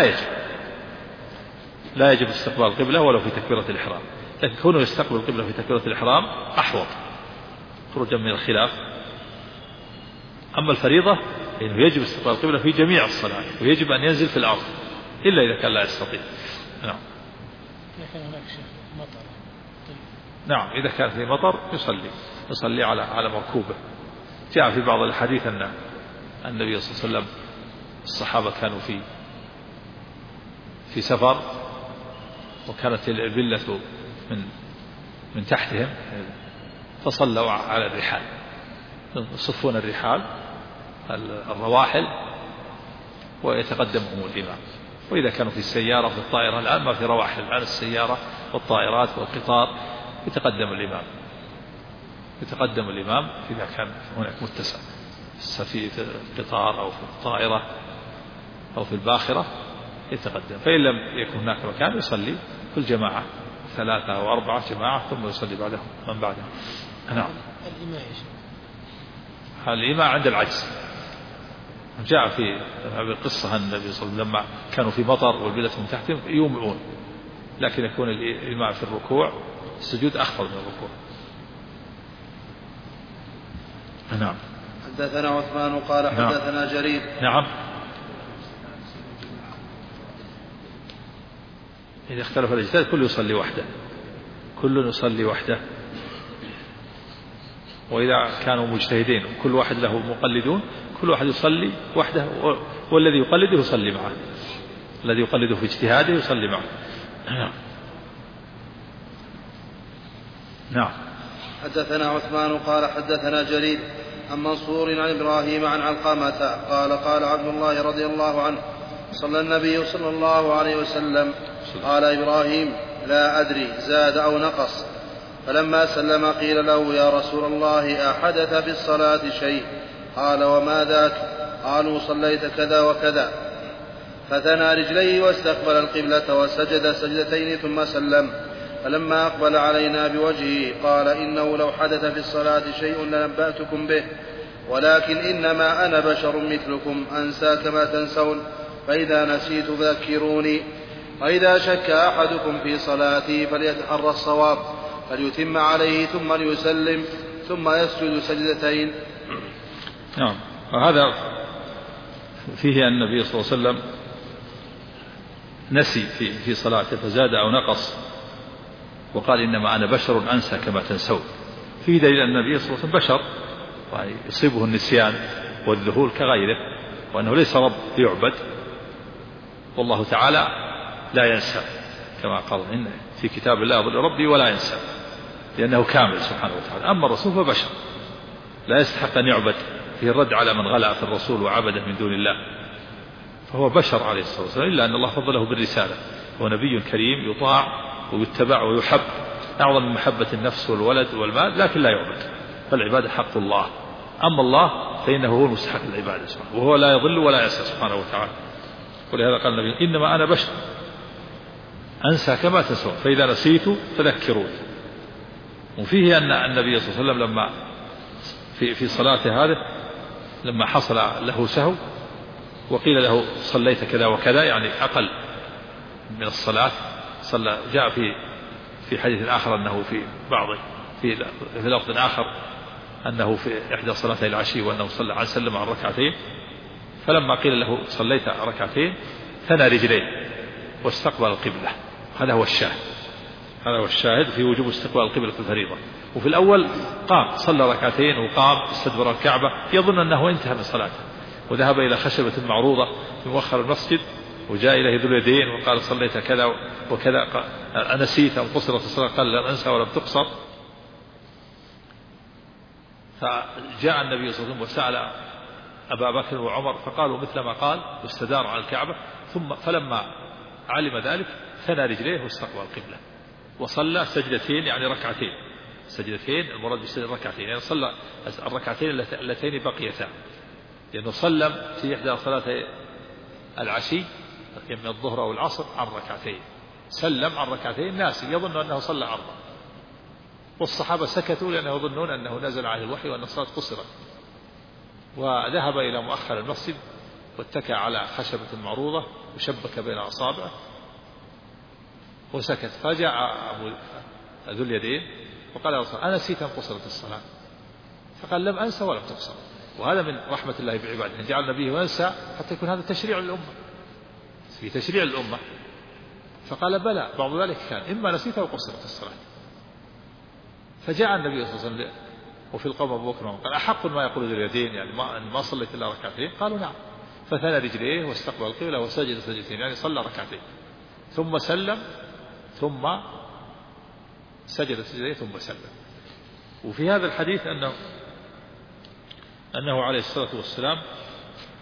لا يجب استقبال القبلة ولو في تكبيرة الإحرام، لكن كونه يستقبل القبلة في تكبيرة الإحرام أحوط خروجا من الخلاف. أما الفريضة إنه يجب استقبال القبلة في جميع الصلاة، ويجب أن ينزل في الأرض إلا إذا كان لا يستطيع. نعم. نعم. إذا كان في مطر يصلي على مركوبه. جاء في بعض الحديث أن النبي صلى الله عليه وسلم الصحابة كانوا في سفر، وكانت الفلة من تحتهم، فصلوا على الرحال، يصفون الرحال الرواحل ويتقدمهم الإمام، وإذا كانوا في السيارة وفي الطائرة، الآن ما في رواحل، الآن السيارة والطائرات والقطار يتقدم الإمام إذا كان هناك متسع في القطار أو في الطائرة أو في الباخرة يتقدم. فإن لم يكن هناك مكان يصلي في الجماعة 3 أو 4 جماعة ثم يصلي بعدهم من بعدهم. نعم. الإماء عند العجز جاء في القصة أن النبي صلى الله عليه وسلم لما كانوا في مطر والبلد من تحتهم يومئون، لكن يكون الإماء في الركوع السجود أخفض من الركوع. نعم. حدثنا عثمان قال حدثنا جرير. نعم. إذا اختلف الاجتهاد كل يصلي وحده، وإذا كانوا مجتهدين وكل واحد له مقلدون كل واحد يصلي وحده، والذي يقلده يصلي معه، الذي يقلده في اجتهاده يصلي معه. نعم. حدثنا عثمان قال حدثنا جرير عن منصور عن إبراهيم عن علقمة قال قال عبد الله رضي الله عنه صلى النبي صلى الله عليه وسلم. قال إبراهيم لا أدري زاد أو نقص. فلما سلم قيل له يا رسول الله أحدث في الصلاة شيء؟ قال وما ذاك؟ قالوا صليت كذا وكذا. فثنى رجليه واستقبل القبلة وسجد سجدتين ثم سلم. فلما أقبل علينا بوجهه قال إنه لو حدث في الصلاة شيء لنبأتكم به، ولكن إنما أنا بشر مثلكم أنسى كما تنسون، فإذا نسيت فذكروني. وإذا شك أحدكم في صلاته فليتحرى الصواب، فليتم عليه ثم ليسلم ثم يسجد سجدتين. نعم. وهذا فيه أن النبي صلى الله عليه وسلم نسي في صلاته فزاد أو نقص، وقال إنما أنا بشر أنسى كما تنسون. فيه دليل أن النبي صلى الله عليه وسلم بشر يصيبه النسيان والذهول كغيره، وأنه ليس رب يعبد، والله تعالى لا ينسى كما قال إن في كتاب الله يضل ربي ولا ينسى، لأنه كامل سبحانه وتعالى. أما الرسول فبشر لا يستحق أن يعبد، فيه الرد على من غلع في الرسول وعبده من دون الله، فهو بشر عليه الصلاة والسلام، إلا أن الله فضله بالرسالة، هو نبي كريم يطاع ويتبع ويحب أعظم من محبة النفس والولد والمال، لكن لا يعبد، فالعبادة حق الله. أما الله فإنه هو المستحق العبادة سبحانه، وهو لا يضل ولا ينسى سبحانه وتعالى. ولهذا قال النبي إنما أنا بشر أنسى كما تنسون، فإذا نسيت فذكرون. وفيه أن النبي صلى الله عليه وسلم لما في صلاته هذه لما حصل له سهو وقيل له صليت كذا وكذا، يعني أقل من الصلاة صلى، جاء في حديث آخر أنه في لفظ آخر أنه في إحدى صلاتي العشي وأنه صلى عن سلم عن ركعتين، فلما قيل له صليت ركعتين ثنى رجليه واستقبل القبلة. هذا هو الشاهد في وجوب استقبال القبلة في الفريضة. وفي الأول قام صلى ركعتين وقام استدبر الكعبة يظن أنه انتهى من صلاته، وذهب إلى خشبة معروضة في مؤخر المسجد وجاء إليه ذو اليدين وقال صليت كذا وكذا، أنسيت أم قصرت الصلاة؟ قال لم أنسى ولم تقصر. فجاء النبي صلى الله عليه وسلم وسأل أبا بكر وعمر فقالوا مثل ما قال، واستدار على الكعبة. فلما علم ذلك ثنى رجليه واستقبل القبلة وصلى سجدتين، يعني ركعتين، سجدتين المراد بالسجد ركعتين، يعني صلى الركعتين اللتين بقيتان، لأنه سلم في إحدى صلاتي العشي من الظهر أو العصر عن ركعتين، سلم عن ركعتين ناسي يظن أنه صلى 4، والصحابة سكتوا لأنه يظنون أنه نزل عليه الوحي وأن الصلاة قصرت، وذهب إلى مؤخر المسجد واتكى على خشبة معروضة وشبك بين أصابعه وسكت. فجاء ذو اليدين وقال يا رسول الله أنسيت أم قصرت الصلاة؟ فقال لم أنسى ولم تقصر. وهذا من رحمة الله بعباده أن جعل النبي ينسى حتى يكون هذا تشريع للأمة، في تشريع الأمة. فقال بلى، بعض ذلك كان إما نسيت أو قصرت الصلاة. فجاء النبي صلى الله عليه وسلم وفي القوم أبو بكر قال أحق ما يقول ذو اليدين، يعني ما صليت إلا ركعتين؟ قالوا نعم. فثنى رجليه واستقبل القبلة وسجد سجدتين، يعني صلى ركعتين ثم سلم ثم سجد سجدتين ثم سلم. وفي هذا الحديث أنه عليه الصلاة والسلام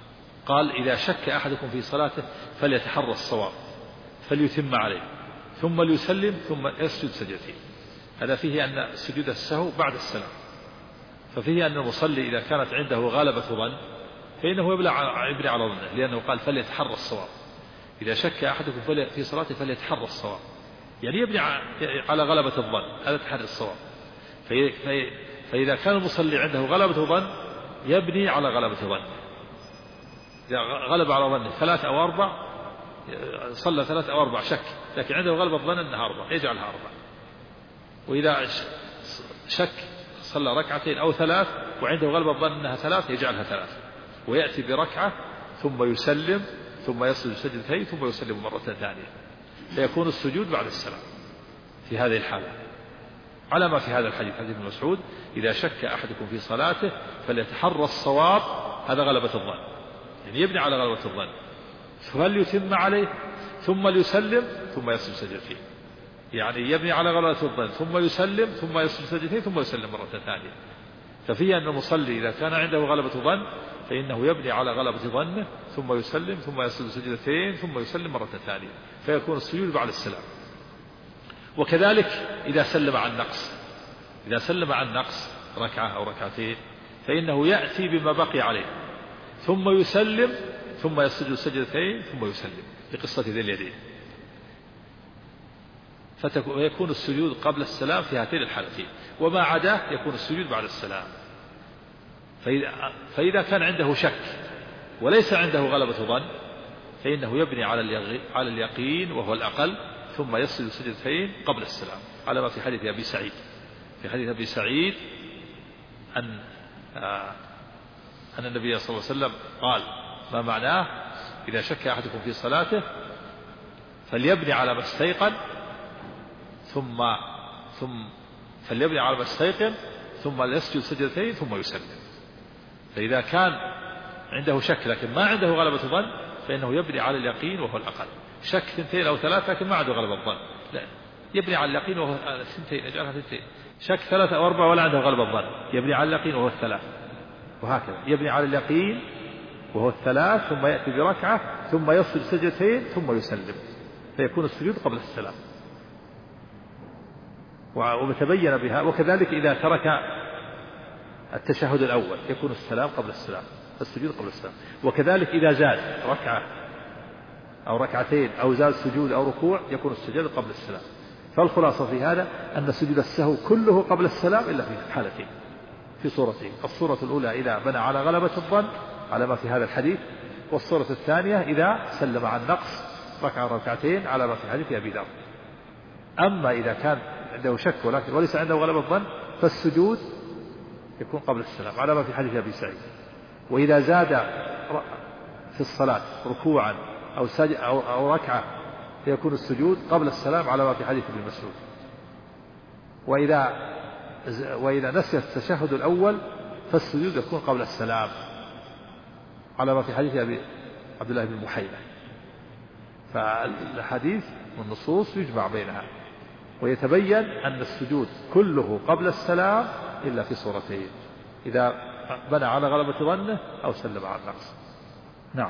قال إذا شك أحدكم في صلاته فليتحرى الصواب فليتم عليه ثم ليسلم ثم يسجد سجدتين. هذا فيه أن سجود السهو بعد السلام، ففيه أن المصلي إذا كانت عنده غلبة ظن فإنه يبني على ظنه، لأنه قال فليتحرى الصواب. إذا شك أحدكم في صلاته فليتحرى الصواب، يعني يبني على غلبة الظن، هذا تحري الصواب. فإذا كان المصلي عنده غلبة ظن يبني على غلبة ظن. إذا غلب على ظنه 3 أو 4 صلى 3 أو 4 شك، لكن عنده غلبة ظن أنها 4 يجعلها 4. وإذا شك صلى 2 أو 3 وعنده غلبة ظن أنها 3 يجعلها 3، ويأتي بركعة ثم يسلم ثم يسجد سجدتين ثم يسلم مرة ثانية، فيكون السجود بعد السلام في هذه الحالة، على ما في هذا الحديث حديث ابن مسعود إذا شك أحدكم في صلاته فليتحرى الصواب، هذا غلبة الظن، يعني يبني على غلبة الظن، فليتم عليه ثم ليسلم ثم يسجد سجدتين، يعني يبني على غلبة الظن ثم يسلم ثم يسجد سجدتين ثم يسلم مرة ثانية. ففيه أن المصلي إذا كان عنده غلبة ظن فإنه يبني على غلبة ظنه ثم يسلم ثم يسجد سجدتين ثم يسلم مرة ثانية، فيكون السجود بعد السلام. وكذلك إذا سلم عن نقص، إذا سلم عن نقص 1 أو 2 فإنه يأتي بما بقي عليه ثم يسلم ثم يسجد سجدتين ثم يسلم، لقصة ذي اليدين، فيكون السجود قبل السلام في هاتين الحالتين، وما عداه يكون السجود بعد السلام. فإذا كان عنده شك وليس عنده غلبة ظن فإنه يبني على اليقين وهو الأقل ثم يسجد سجدتين قبل السلام، على ما في حديث أبي سعيد. في حديث أبي سعيد أن النبي صلى الله عليه وسلم قال ما معناه إذا شك أحدكم في صلاته فليبني على ما استيقن فليبني على ما استيقن ثم يسجد سجدتين ثم يسلم. فإذا كان عنده شك لكن ما عنده غلبة ظن فإنه يبني على اليقين وهو الأقل. شك 2 أو 3 لكن ما عنده غلبة ظن، لا يبني على اليقين وهو 2 يجعلها 2. شك 3 أو 4 ولا عنده غلبة ظن يبني على اليقين وهو 3، وهكذا يبني على اليقين وهو 3 ثم يأتي بركعة ثم يسجد سجدتين ثم يسلم، فيكون السجود قبل السلام. وتبين بها. وكذلك إذا ترك التشهد الأول يكون السلام قبل السلام، السجود قبل السلام. وكذلك إذا زاد 1 أو 2 أو زاد سجود أو ركوع يكون السجود قبل السلام. فالخلاصة في هذا أن سجود السهو كله قبل السلام إلا في حالتين، في صورتين: الصورة الأولى إذا بنى على غلبة الظن على ما في هذا الحديث، والصورة الثانية إذا سلم عن نقص 1 أو 2 على ما في حديث أبي ذر. أما إذا كان عنده شك وليس عنده غلبة الظن فالسجود يكون قبل السلام على ما في حديث أبي سعيد. وإذا زاد في الصلاة ركوعا أو ركعة فيكون السجود قبل السلام على ما في حديث ابن مسعود. وإذا نسي التشهد الأول فالسجود يكون قبل السلام على ما في حديث أبي عبد الله بن محيلة. فالحديث والنصوص يجمع بينها، ويتبين أن السجود كله قبل السلام إلا في صورتين: إذا بنى على غلبة ظنه أو سلم عن نقص. نعم.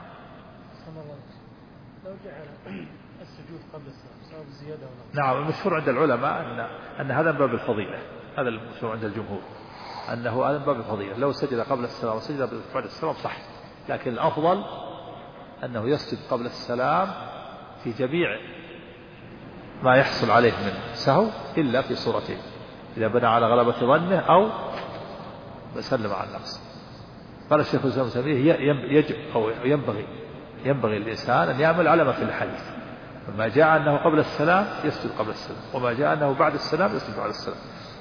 لو جعل السجود قبل السلام سواء زيادة أو نقص. نعم، المشهور عند العلماء أن هذا من باب الفضيلة، هذا المشهور عند الجمهور أنه هذا من باب الفضيلة، لو سجد قبل السلام وسجد بعد السلام صح، لكن الأفضل أنه يسجد قبل السلام في جميع ما يحصل عليه من سهو إلا في صورتين: إذا بنى على غلبة ظنه أو سلم عن نقص. قال الشيخ الإسلام ابن تيمية يجب أو ينبغي الإنسان أن يعمل على ما في الحديث، فما جاء أنه قبل السلام يسجد قبل السلام، وما جاء أنه بعد السلام يسجد بعد السلام.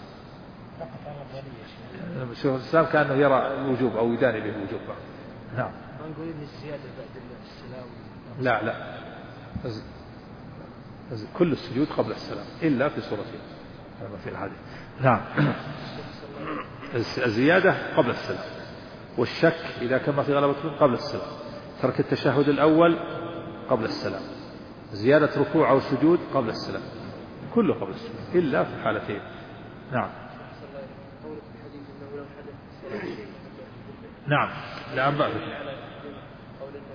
الشيخ الإسلام كأنه يرى الوجوب أو يداني به الوجوب. نعم. ما نقول إن الزيادة بعد السلام. لا كل السجود قبل السلام إلا في صورتين كما في الحديث. نعم. الزيادة قبل السلام، والشك إذا كان في غلبة قبل السلام، ترك التشهد الأول قبل السلام، زيادة ركوع أو سجود قبل السلام، كله قبل السلام إلا في حالتين. نعم. نعم. لا بعد. قول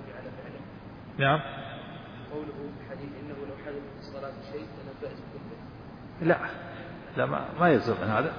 نعم. قوله في حديث إنه لو حدث في الصلاة شيء تنبأت كله. لا ما يلزم من هذا.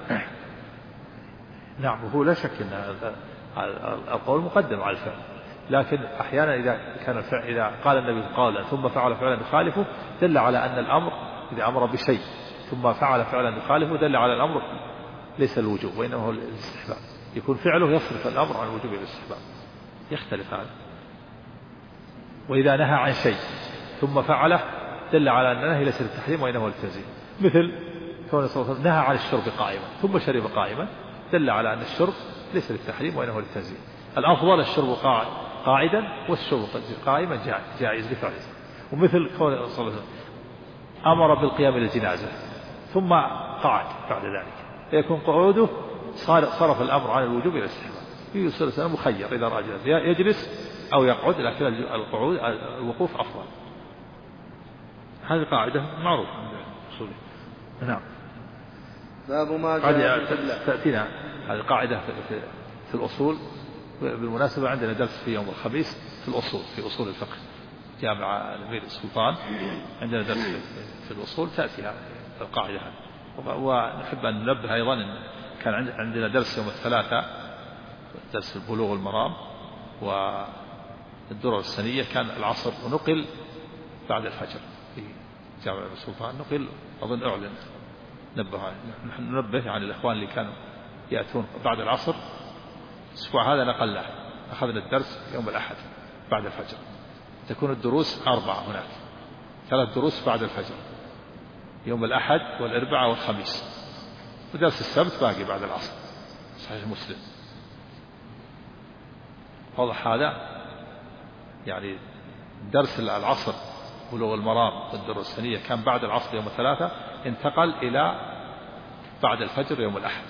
نعم هو لا شك أن القول مقدم على الفعل، لكن أحيانا إذا كان الفعل إذا قال النبي قولا ثم فعل فعلا يخالفه دل على أن الأمر إذا أمر بشيء ثم فعل فعلا يخالفه دل على الأمر ليس الوجوب وإنما هو الاستحباب، يكون فعله يصرف الأمر عن الوجوب إلى الاستحباب، يختلف هذا. وإذا نهى عن شيء ثم فعله دل على أن النهي ليس للتحريم وإنما هو للتنزيه، مثل كون صلى الله عليه وسلم نهى عن الشرب قائما ثم شرب قائما دل على أن الشرب ليس للتحريم وإنما هو للتنزيه. الأفضل الشرب قاعدا والشرب قائما جائز لفعله. ومثل كون صلى الله عليه وسلم أمر بالقيام للجنازة ثم قعد بعد ذلك فيكون قعوده صرف الأمر عن الوجوب إلى الاستحباب، يصير مخير إذا رأى يجلس أو يقعد، لكن القعود الوقوف أفضل. هذه قاعدة معروفة عند الأصوليين. نعم. باب ما جاء تأتينا هذه قاعدة في الأصول. بالمناسبة عندنا درس في يوم الخميس في الأصول، في أصول الفقه، جامعة الأمير السلطان عندنا درس في الأصول تأتي هذه القاعدة. ونحب أن ننبه أيضا أن كان عندنا درس يوم الثلاثاء، درس البلوغ والمرام والدرر السنية، كان العصر ونقل بعد الفجر في جامعة السلطان، نقل أظن أعلن نحن ننبه عن الإخوان اللي كانوا يأتون بعد العصر. الأسبوع هذا نقلنا، أخذنا الدرس يوم الأحد بعد الفجر، تكون الدروس 4 هناك، 3 دروس بعد الفجر يوم الأحد والأربعاء والخميس، ودرس السبت باقي بعد العصر. صحيح مسلم. واضح هذا؟ يعني درس العصر بلوغ المرام والدروس السنية كان بعد العصر يوم الثلاثاء، انتقل إلى بعد الفجر يوم الأحد،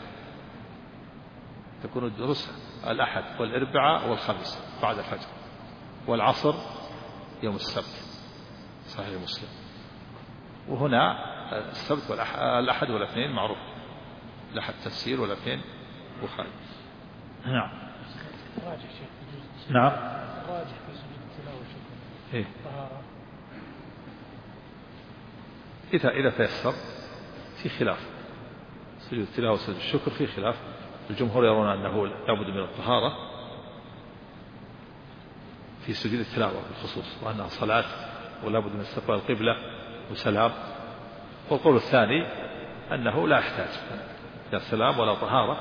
تكون الدروس الأحد والأربعاء والخميس بعد الفجر، والعصر يوم السبت. صحيح مسلم. وهنا السبت والأحد والاثنين معروف، الأحد تفسير والاثنين بخاري. نعم. نعم. راجح في سجود التلاوة والشكر. إيه؟ إذا تيسر في خلاف، سجود التلاوة وسجود الشكر في خلاف. الجمهور يرون أنه لابد من الطهارة في سجود التلاوة بالخصوص، وأنها صلاة ولابد من استقبال القبلة وسلام. والقول الثاني أنه لا يحتاج لا سلام ولا طهارة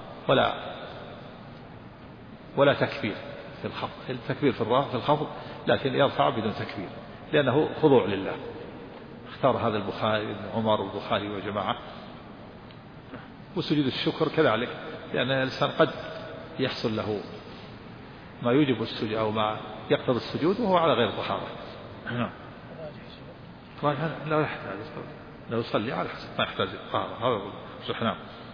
ولا تكبير في الخفض، التكبير في الخفض لكن يرفع بدون تكبير لأنه خضوع لله. اختار هذا البخاري بن عمر والبخاري وجماعة. وسجود الشكر كذلك، لأن الإنسان قد يحصل له ما يوجب السجود أو ما يقتضي السجود وهو على غير طهارة. نعم. لا يحتاج، لو يصلي على حسب ما يحتاج الطهارة. هذا هو الصحيح.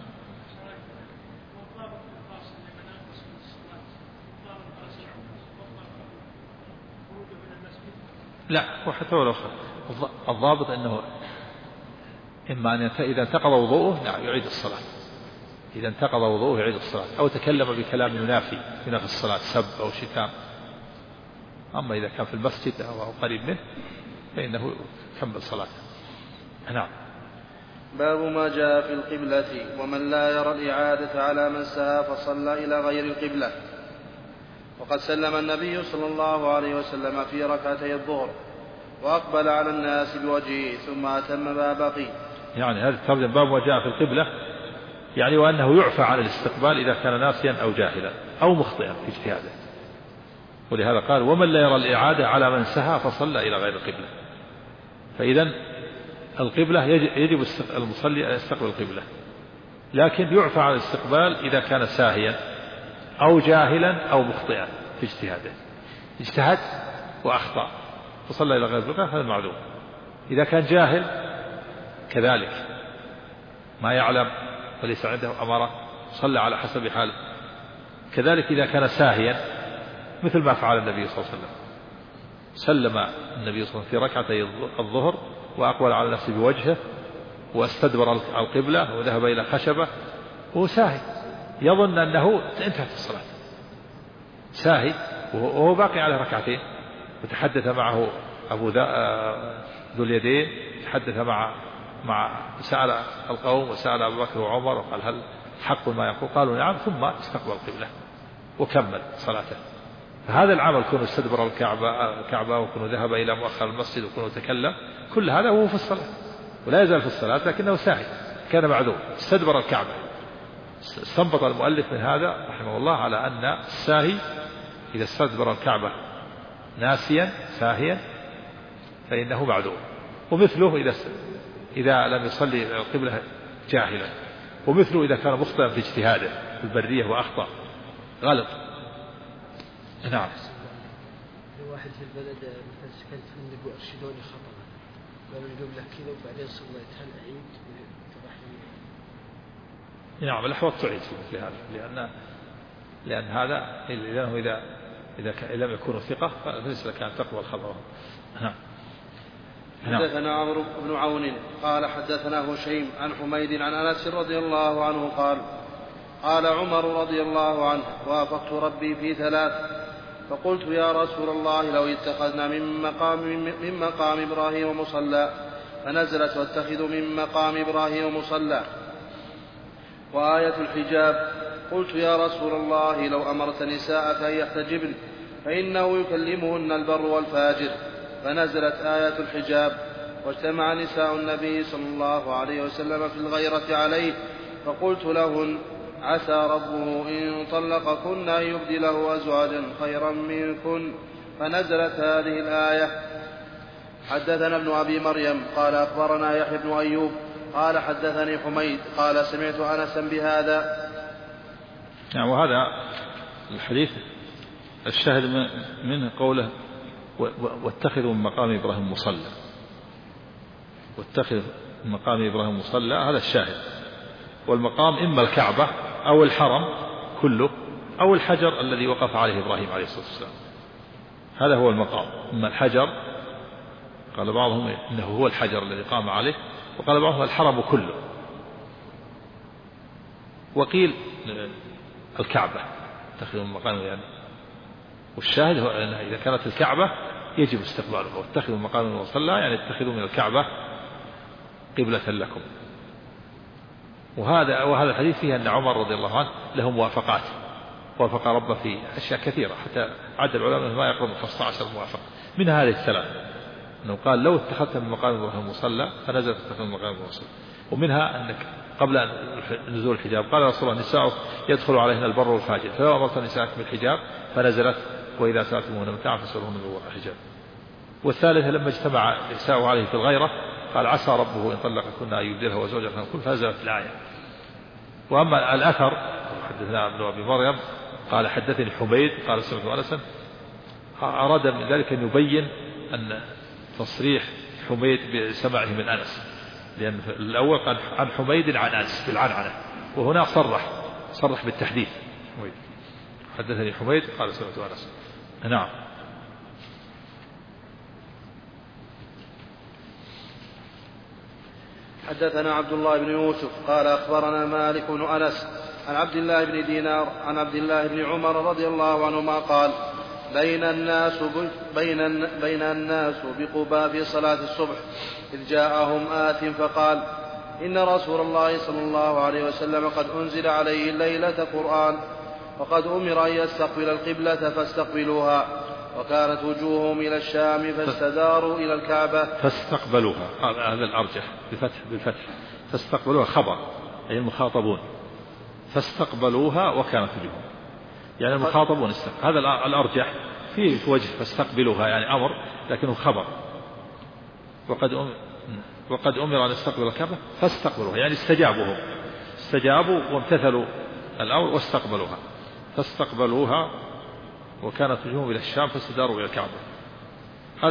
لا، وحتى ولو الضابط أنه إما أن إذا انتقض وضوءه نعم يعيد الصلاة، إذا انتقض وضوءه يعيد الصلاة، أو تكلم بكلام ينافي الصلاة، سب أو شتام. أما إذا كان في المسجد أو قريب منه فإنه يكمل صلاته. نعم. باب ما جاء في القبلة ومن لا يرى الإعادة على من سهى فصلى إلى غير القبلة. وقد سلم النبي صلى الله عليه وسلم في ركعتي الظهر وأقبل على الناس بوجهه ثم أتم ما بقي. يعني هذا الترجمة باب ما جاء في القبلة، يعني وأنه يعفى عن الاستقبال إذا كان ناسيا أو جاهلا أو مخطئا في اجتهاده. ولهذا قال ومن لا يرى الإعادة على من سهى فصلى إلى غير القبلة. فإذا القبلة يجب المصلي أن يستقبل القبلة، لكن يعفى عن الاستقبال إذا كان ساهيا أو جاهلا أو مخطئا في اجتهاده، اجتهد وأخطأ فصلى إلى غير القبلة، هذا معلوم. إذا كان جاهل كذلك ما يعلم وليس عنده أمارة صلى على حسب حاله. كذلك إذا كان ساهيا مثل ما فعل النبي صلى الله عليه وسلم، سلم النبي صلى الله عليه وسلم في ركعتي الظهر وأقبل على نفسه بوجهه واستدبر القبلة وذهب إلى خشبة وهو ساهي يظن أنه انتهت الصلاة، ساهي وهو باقي على ركعتين وتحدث معه ذو اليدين، تحدث سأل القوم وسأل أبو بكر وعمر وقال هل حق ما يقول؟ قالوا نعم، ثم استقبل القبلة وكمل صلاته. فهذا العمل كونه استدبر الكعبة وكونه ذهب إلى مؤخر المسجد وكونه تكلم، كل هذا هو في الصلاة ولا يزال في الصلاة، لكنه ساهي كان معذور استدبر الكعبة. استنبط المؤلف من هذا رحمه الله على أن الساهي إذا استدبر الكعبة ناسيا ساهيا فإنه معذور، ومثله إذا لم يصلي القبلة جاهلا، ومثله إذا كان مخطئا في اجتهاده في البرية وأخطأ غلط. نعم. واحد في البلد مثلا سكنت من أبو أرشدوني خطأ، قالوا القبلة كذا وبعدين صليت، هل أعيد؟ نعم الأحوط تعيد في مثل هذا، لأن هذا إذا لم يكونوا ثقة فليس لك أن تقبل خبرهم. حدثنا عمرو بن عون قال حدثنا هشيم عن حميد عن أنس رضي الله عنه قال قال عمر رضي الله عنه وافقت ربي في 3 فقلت يا رسول الله لو اتخذنا من مقام إبراهيم مصلى، فنزلت واتخذوا من مقام إبراهيم مصلى. وآية الحجاب قلت يا رسول الله لو أمرت نساءك أن يحتجبن فإنه يكلمهن البر والفاجر، فنزلت آية الحجاب. واجتمع نساء النبي صلى الله عليه وسلم في الغيرة عليه، فقلت لهن عسى ربه إن طلقكن أن يبدله أزواجا خيرا منكن، فنزلت هذه الآية. حدثنا ابن أبي مريم قال أخبرنا يحيى بن أيوب قال حدثني حميد قال سمعت أنسا بهذا. نعم. وهذا الحديث الشاهد منه قوله واتخذوا من مقام إبراهيم مصلى، واتخذ من مقام إبراهيم مصلى، هذا الشاهد. والمقام إما الكعبة أو الحرم كله أو الحجر الذي وقف عليه إبراهيم عليه الصلاة والسلام، هذا هو المقام. إما الحجر، قال بعضهم إنه هو الحجر الذي قام عليه، وقال بعضهم الحرم كله، وقيل الكعبة اتخذوا من مقام يعني. والشاهد هو أن إذا كانت الكعبة يجب استقبالها، واتخذوا مقام مصلى يعني اتخذوا من الكعبة قبلة لكم. وهذا الحديث فيه أن عمر رضي الله عنه له موافقات، وافق ربه في أشياء كثيرة حتى عد العلماء ما يقرب من 15 موافقة، من هذه الثلاث أنه قال لو اتخذت من مقام إبراهيم مصلى فنزلت اتخذ من مقام مصلى. ومنها أنك قبل نزول الحجاب قال رسول الله نساء يدخل عليهن البر والفاجر، فلو أمرت نساءك بالحجاب فنزلت وإذا سألتموهن متاعا فاسألوهن من وراء الحجاب. والثالثة لما اجتمع نساء عليه في الغيرة قال عسى ربه إن طلقكن أن يبدله أزواجا خيرا منكن، فنزلت الآية. وأما الأثر حدثنا ابن أبي مريم قال حدثني حميد قال سمعت أنسا، أراد من ذلك أن يبين أن تصريح حميد بسماعه من أنس، لأن الأول قال عن حميد عن أنس بالعنعنة، وهنا صرح بالتحديث. حدثني حميد قال سمعت أنس. نعم. حدثنا عبد الله بن يوسف قال أخبرنا مالك بن أنس عن عبد الله بن دينار عن عبد الله بن عمر رضي الله عنهما قال بين الناس بقباء في صلاة الصبح إذ جاءهم آت فقال إن رسول الله صلى الله عليه وسلم قد أنزل عليه الليلة قرآن، وقد أمر أن يستقبل القبلة فاستقبلوها، وكانت وجوههم إلى الشام فاستداروا إلى الكعبة فاستقبلوها. هذا الأرجح بالفتح فاستقبلوها خبر أي المخاطبون، فاستقبلوها وكانت وجوههم يعني المخاطبون هذا الأرجح في وجه فاستقبلوها يعني أمر لكنه خبر. وقد أمر أن يستقبل الكعبة فاستقبلوها يعني استجابوا وامتثلوا الأمر واستقبلوها، فاستقبلوها وكانت وجوههم إلى الشام فاستداروا إلى الكعبة. هذا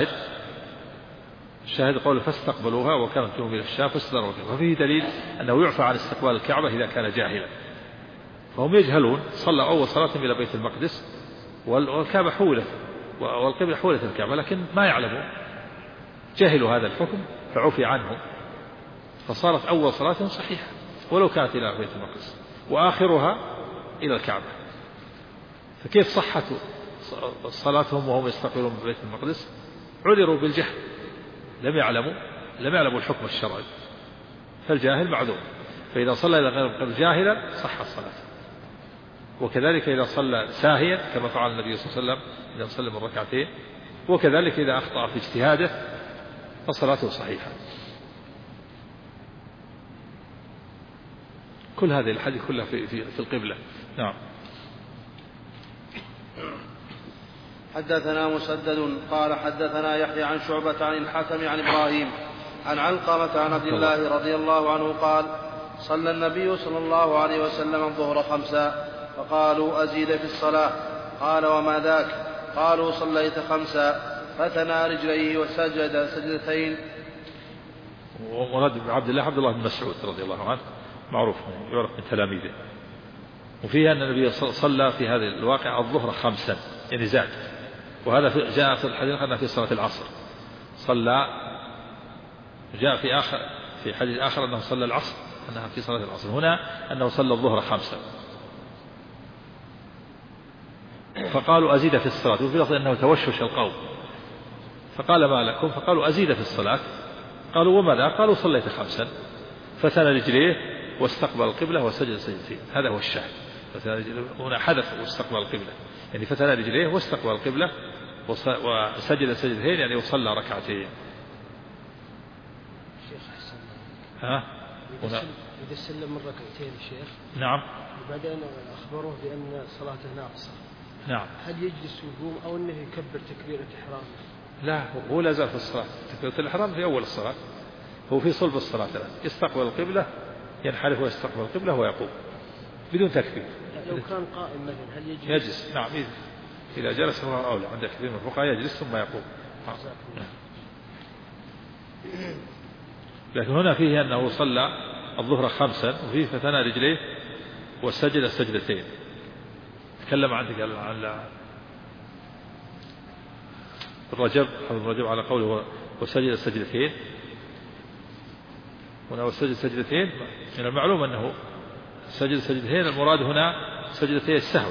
الشاهد قوله فاستقبلوها وكانت وجوههم إلى الشام فاستداروا إلى الكعبة. وفيه دليل أنه يعفى عن استقبال الكعبة إذا كان جاهلا، فهم يجهلون صلى أول صلاة إلى بيت المقدس والكعبة حولت والقبلة حولت الكعبة، لكن ما يعلمون، جهلوا هذا الحكم فعفي عنهم، فصارت أول صلاة صحيحة ولو كانت إلى بيت المقدس وآخرها إلى الكعبة. فكيف صلاتهم وهم يستقبلون من بيت المقدس عذروا بالجهل، لم يعلموا الحكم الشرعي، فالجاهل معذور. فإذا صلى إلى غير القبلة جاهلا صح الصلاة. وكذلك إذا صلى ساهيا كما فعل النبي صلى الله عليه وسلم إذا سلم الركعتين، وكذلك إذا أخطأ في اجتهاده فصلاته صحيحة. كل هذه الحديث كلها في القبلة. نعم. حدثنا مسدد قال حدثنا يحيى عن شعبة عن الحكم عن إبراهيم عن علقمة عن عبد الله رضي الله عنه قال صلى النبي صلى الله عليه وسلم الظهر 5 فقالوا أزيد في الصلاة قال وما ذاك؟ قالوا صليت 5 فتنى رجليه وسجد سجدتين. ومراد عبد الله بن مسعود رضي الله عنه معروف يعرف من تلاميذه. وفيها أن النبي صلى في هذا الواقع الظهر 5 يعني زاد، وهذا جاء في الحديث أنه في صلاة العصر صلى، جاء في حديث آخر أنه صلى العصر أنها في صلاة العصر، هنا أنه صلى الظهر 5 فقالوا أزيد في الصلاة، وفي لفظ أنه توشش القوم فقال ما لكم؟ فقالوا أزيد في الصلاة. قالوا وماذا؟ قالوا صليت 5 فتنى رجليه واستقبل القبلة وسجد سجدتين. هذا هو الشاهد. هنا حدث واستقبل القبلة يعني فتنى رجليه واستقبل القبلة وسجد سجدتين يعني وصلى ركعتين. شيخ حسن هنا إذا سلم من ركعتين شيخ نعم وبعدين أخبروه بأن صلاته ناقصة، نعم، هل يجلس ويقوم أو أنه يكبر تكبيرة إحرام؟ لا، هو لا زال في الصلاة. تكبيرة الإحرام في أول الصلاة، هو في صلب الصلاة الآن يستقبل القبلة ينحرف ويستقبل القبلة ويقوم بدون تكبير. لو كان قائم مثلا هل يجلس؟ نعم، إذا جلس هو أولى عند كثير من الفقهاء يجلس ثم يقوم. لكن هنا فيه أنه صلى الظهر 5 وفيه فتنى رجليه وسجد سجدتين. تكلم عندك عن الرجب على قوله وسجد سجدتين. هنا وسجد سجدتين من المعلوم أنه سجد سجدتين، المراد هنا سجدتين السهو.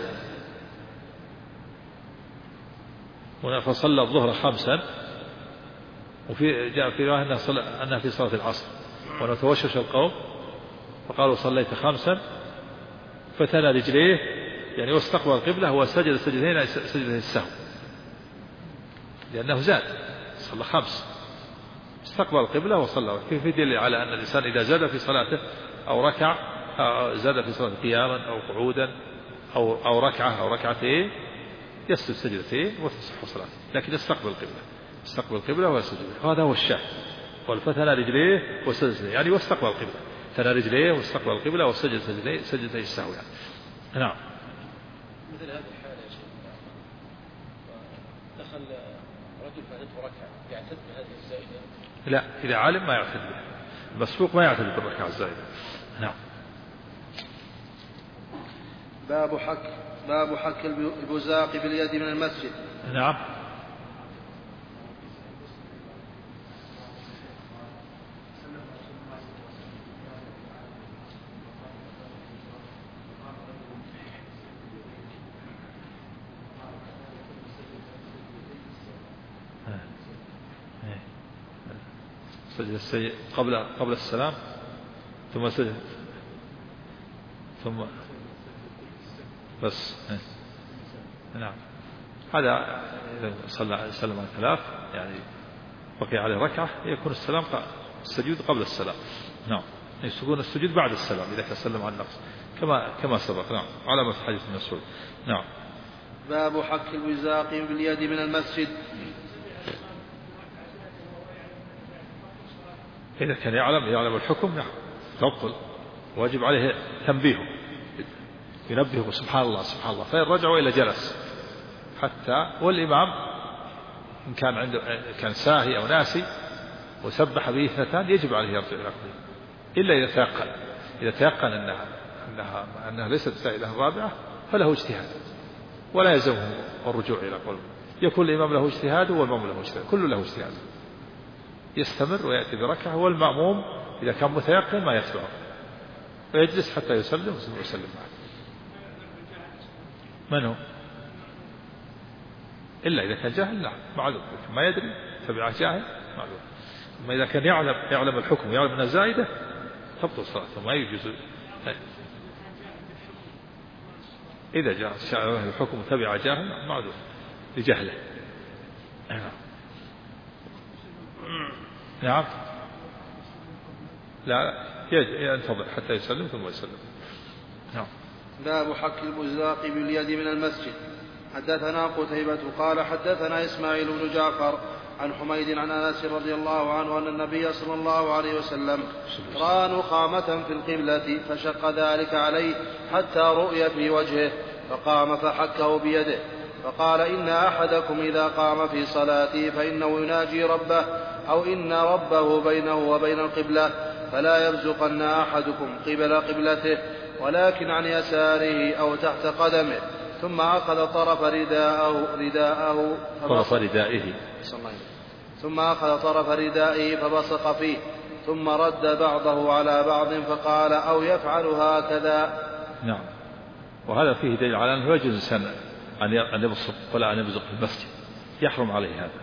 هنا فصلى الظهر 5 وفي جاء في رواية أنها في صلاة العصر، وأنه توشش القوم فقالوا صليت 5 فتنى رجليه يعني واستقبل القبلة وسجد سجدتين سجدتين السهو، لأنه زاد صلى 5 استقبل القبلة وصلى. في دليل على أن الإنسان إذا زاد في صلاته أو ركع زاد في صلاته قياما أو قعودا أو ركعة أو ركعتين يسجد سجدتين وتصح صلاته، لكن يستقبل القبلة ويسجد. هذا هو الشاهد. والفتنى رجليه وسجد يعني واستقبل القبلة، فتنى رجليه واستقبل القبلة وسجد سجدتين السهو يعني. نعم. مثل هذه الحالة يا شيخ دخل رجل فاتته ركعة يعتد بهذه الزائدة؟ لا، إذا عالم ما يعتد بها، المسبوق ما يعتد بالركعة الزائدة. نعم. باب حك البزاق باليد من المسجد. نعم. سجد السيء قبل السلام ثم سجد ثم بس. نعم. هذا إذا سلم عن 3 يعني بقي عليه ركعة يكون السجود قبل السلام. نعم، يكون السجود بعد السلام إذا كان سلم عن نقص كما سبق. نعم، علامة حديث ابن مسعود. نعم. باب حك الوزاق باليد من المسجد. إذا كان يعلم الحكم نعم تبطل، واجب عليه تنبيهه ينبهه سبحان الله سبحان الله، فإن رجعوا إلى جلس حتى، والإمام إن كان ساهي أو ناسي وسبح به 2 يجب عليه يرجع إلى قبله، إلا إذا تيقن أنها ليست زائدة الرابعة فله اجتهاد ولا يلزمه الرجوع إلى قبله. يكون الإمام له اجتهاد والمأموم له اجتهاد، كل له اجتهاد، يستمر ويأتي بركعة، والمأموم إذا كان متيقن ما يتبعه ويجلس حتى يسلم معه. من هو؟ إلا إذا كان جاهل نعم معذور، ما يدري تبعه جاهل معذور. أما إذا كان يعلم الحكم ويعلم أنها زائدة تبطل صلاته ما يجوز. إذا جاء الحكم تبع جاهل معذور لجهله. نعم لا ينتظر حتى يسلم ثم يسلم. نعم. باب حك البزاق باليد من المسجد. حدثنا قتيبة قال حدثنا إسماعيل بن جعفر عن حميد عن أنس رضي الله عنه أن النبي صلى الله عليه وسلم رأى نخامة في القبلة فشق ذلك عليه حتى رؤي في وجهه فقام فحكه بيده فقال إن أحدكم إذا قام في صلاته فإنه يناجي ربه أو إن ربه بينه وبين القبلة فلا يبزقن أحدكم قبل قبلته ولكن عن يساره أو تحت قدمه ثم أخذ طرف ردائه فبصق فيه ثم رد بعضه على بعض فقال أو يفعل هكذا. نعم. وهذا فيه دليل على أنه يجوز الإنسان أن يبصق ولا أن يبزق في المسجد يحرم عليه هذا.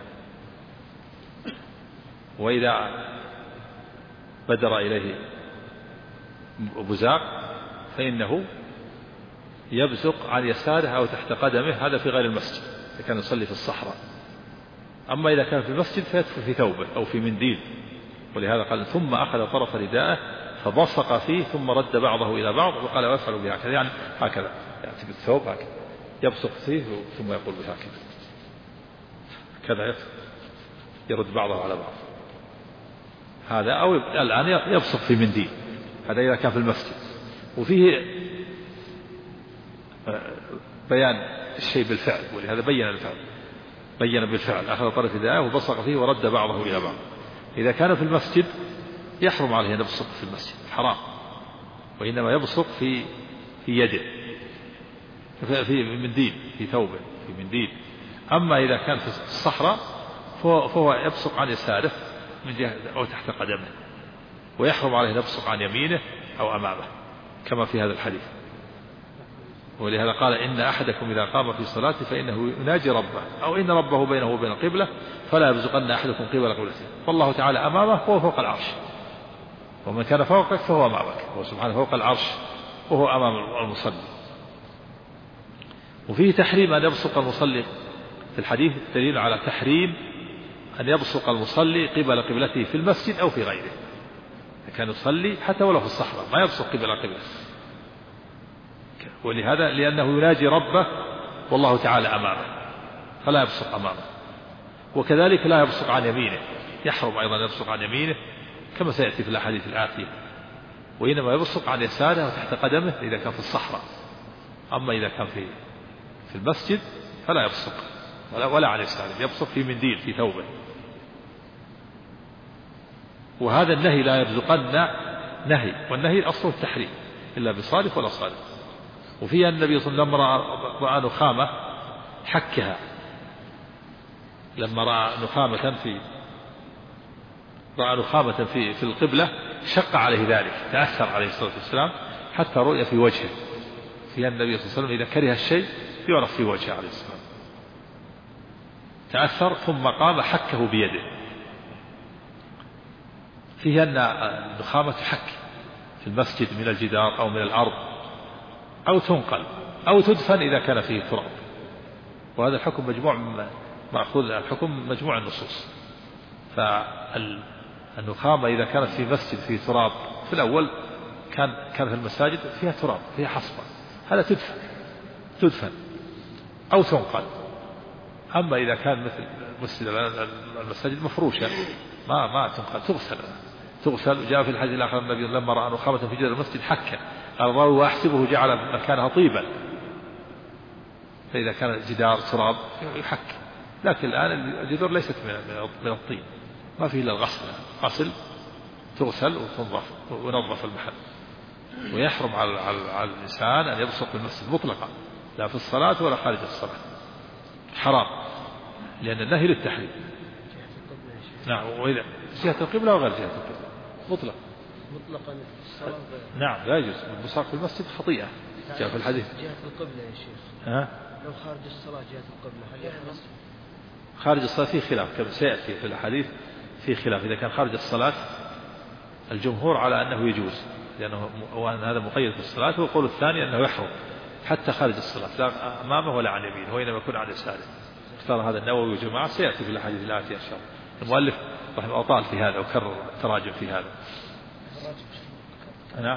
وإذا بدر إليه بزاق فإنه يبزق عن يساره أو تحت قدمه، هذا في غير المسجد إذا كان يصلي في الصحراء. أما إذا كان في المسجد فيدخل في ثوبه أو في منديل، ولهذا قال ثم أخذ طرف رداءه فبصق فيه ثم رد بعضه إلى بعض وقال وافعلوا بهكذا، يعني هكذا يأتي بالثوب هكذا يبصق فيه ثم يقول بهكذا كذا يرد بعضه على بعض. هذا أو الآن يبصق في منديل، هذا إذا كان في المسجد. وفيه بيان الشيء بالفعل، ولهذا بين بالفعل أخذ طرف رداءه وبصق فيه ورد بعضه إلى بعض. إذا كان في المسجد يحرم عليه أن يبصق في المسجد حرام، وإنما يبصق في يده في منديل في ثوبه في منديل. أما إذا كان في الصحراء فهو يبصق عن يساره من جهة أو تحت قدمه، ويحرم عليه أن يبصق عن يمينه أو أمامه كما في هذا الحديث. ولهذا قال إن أحدكم إذا قام في صلاته فإنه يناجي ربه أو إن ربه بينه وبين القبلة فلا يبزقن أحدكم قبل قبلته، فالله تعالى أمامه وهو فوق العرش، ومن كان فوقك فهو أمامك، هو سبحانه فوق العرش وهو أمام المصلي. وفيه تحريم أن يبصق المصلي في الحديث دليل على تحريم أن يبصق المصلي قبل قبلته في المسجد أو في غيره. كان يصلي حتى ولو في الصحراء ما يبصق قبل قبلته، ولهذا لأنه يناجي ربه والله تعالى أمامه فلا يبصق أمامه. وكذلك لا يبصق عن يمينه، يحرم أيضا يبصق عن يمينه كما سيأتي في الأحاديث الآتية، وإنما يبصق عن يساره وتحت قدمه إذا كان في الصحراء. أما إذا كان في المسجد فلا يبصق ولا عن يساره، يبصق في منديل في ثوبه. وهذا النهي لا يبزقن نهي، والنهي أصله التحريم إلا بصادق ولا صادق. وفيها النبي صلى الله عليه وسلم رأى نخامة حكها، لما رأى نخامة في القبلة شق عليه ذلك، تأثر عليه الصلاة والسلام حتى رؤي في وجهه. فيها النبي صلى الله عليه وسلم إذا كره الشيء يعرف في وجهه عليه السلام، تأثر ثم قام حكه بيده. فيها أن النخامة تحك في المسجد من الجدار أو من الأرض أو تنقل أو تدفن إذا كان فيه تراب. وهذا الحكم مأخوذ الحكم مجموع النصوص. فالنخامة إذا كانت في مسجد فيه تراب، في الأول كان في المساجد فيها تراب فيها حصبة، هذا تدفن أو تنقل. أما إذا كان مثل المساجد مفروشة ما تنقل، تغسل. جاء في الحديث الآخر النبي لما رأى نخامة في جدار المسجد حكا، قال الراوي وأحسبه جعل مكانها طيبا، فإذا كان الجدار تراب يحك. لكن الآن الجدار ليست من الطين، ما فيه إلا الغسل، تغسل وتنظف ونظف المحل. ويحرم على الإنسان أن يبصق في المسجد مطلقا، لا في الصلاة ولا خارج الصلاة، حرام، لأن النهي للتحريم. نعم. وإذا جهة القبلة وغير جهة القبلة مطلقا نعم لا يجوز. البصاق في المسجد خطيئة جاء في الحديث. جهة القبلة يا شيخ، لو خارج الصلاة جهة القبلة هل يحرم؟ خارج الصلاة فيه خلاف كما سيأتي في الحديث، فيه خلاف إذا كان خارج الصلاة الجمهور على أنه يجوز لأنه وأن هذا مقيد في الصلاة، والقول الثاني أنه يحرم حتى خارج الصلاة لا أمامه ولا عن يمينه وإنما يكون عن يساره. اختار هذا النووي وجماعة سيأتي في الحديث الآتي إن شاء الله. المؤلف رحمه الله طال في هذا وكرر تراجم في هذا. نعم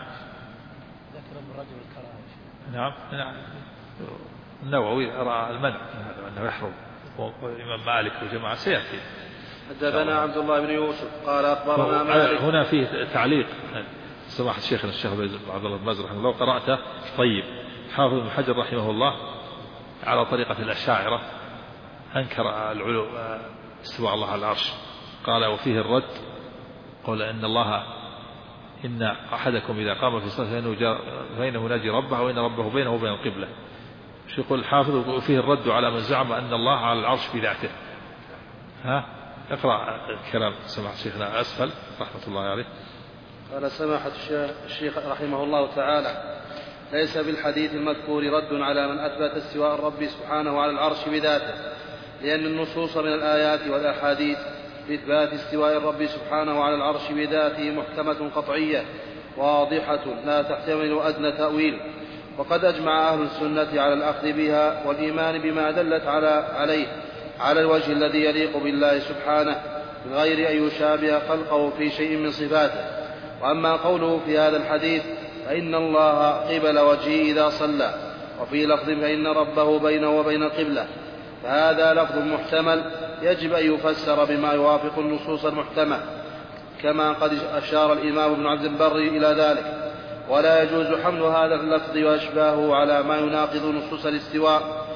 نعم النووي رأى المنع أنه يحرم، والإمام مالك وجماعة سيأتي. حدثنا عبد الله بن يوسف قال أخبرنا مالك. هنا فيه تعليق سماحة الشيخ عبد الله بن باز رحمه الله قرأته طيب. حافظ بن حجر رحمه الله على طريقة الأشاعرة أنكر العلو استواء الله على العرش، قال وفيه الرد قال إن أحدكم إذا قام في صلاة فإنه ناجي ربه وإن ربه بينه وبين القبلة. شو يقول الحافظ؟ وفيه الرد على من زعم أن الله على العرش في ذاته. اقرأ كلام سماحة شيخنا أسفل رحمة الله عليه. قال سماحة الشيخ رحمه الله تعالى ليس بالحديث المذكور رد على من أثبت استواء الرب سبحانه على العرش بذاته، لأن النصوص من الآيات والأحاديث بإثبات استواء الرب سبحانه على العرش بذاته محكمة قطعية واضحة لا تحتمل أدنى تأويل، وقد أجمع أهل السنة على الأخذ بها والإيمان بما دلت عليه على الوجه الذي يليق بالله سبحانه من غير أن يشابه خلقه في شيء من صفاته. وأما قوله في هذا الحديث فإن الله قبل وجهه إذا صلى، وفي لفظ فإن ربه بينه وبين القبلة، فهذا لفظ محتمل يجب أن يفسر بما يوافق النصوص المحتمة، كما قد أشار الإمام ابن عبد البر إلى ذلك. ولا يجوز حمل هذا اللفظ وأشباهه على ما يناقض نصوص الاستواء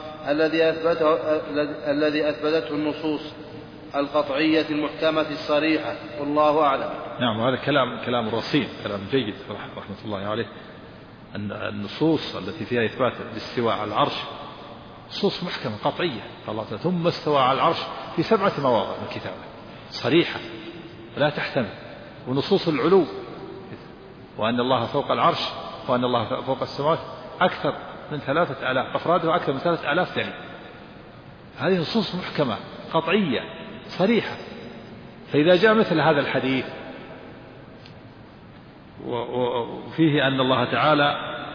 الذي أثبتته النصوص القطعية المحكمة الصريحة، والله أعلم. نعم، وهذا كلام رصين، كلام جيد رحمة الله عليه. أن النصوص التي فيها إثبات الاستواء على العرش نصوص محكمة قطعية، الله تعالى ثم استوى على العرش في 7 مواضع من كتابه صريحة ولا تحتمل. ونصوص العلو وأن الله فوق العرش وأن الله فوق السماوات أكثر من 3000 أفراده أكثر من 3000 دليل. هذه نصوص محكمة قطعية صريحة. فإذا جاء مثل هذا الحديث وفيه أن الله تعالى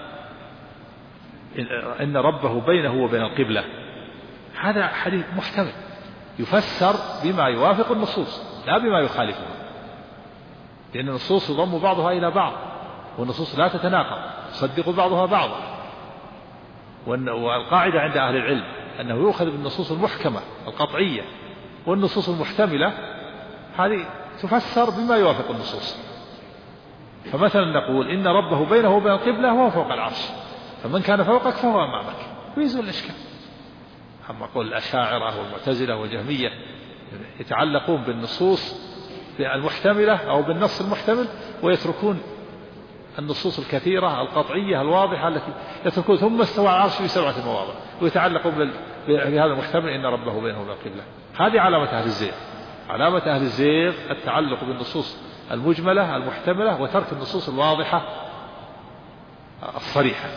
إن ربه بينه وبين القبلة، هذا حديث محتمل يفسر بما يوافق النصوص لا بما يخالفها، لأن النصوص يضم بعضها إلى بعض والنصوص لا تتناقض تصدق بعضها بعضا. والقاعدة عند أهل العلم أنه يؤخذ بالنصوص المحكمة القطعية، والنصوص المحتملة هذه تفسر بما يوافق النصوص. فمثلا نقول إن ربه بينه وبين القبلة وهو فوق العرش، فمن كان فوقك فهو أمامك، ويزول الإشكال. أما قول الأشاعرة والمعتزلة والجهمية يتعلقون بالنصوص المحتملة أو بالنص المحتمل ويتركون النصوص الكثيرة القطعية الواضحة التي يتركون ثم استوى على العرش في 7 مواضع ويتعلقون بهذا المحتمل إن ربه بينه وبين القبلة. هذه علامة أهل الزيغ. علامة أهل الزيغ التعلق بالنصوص المجملة المحتملة وترك النصوص الواضحة الصريحة.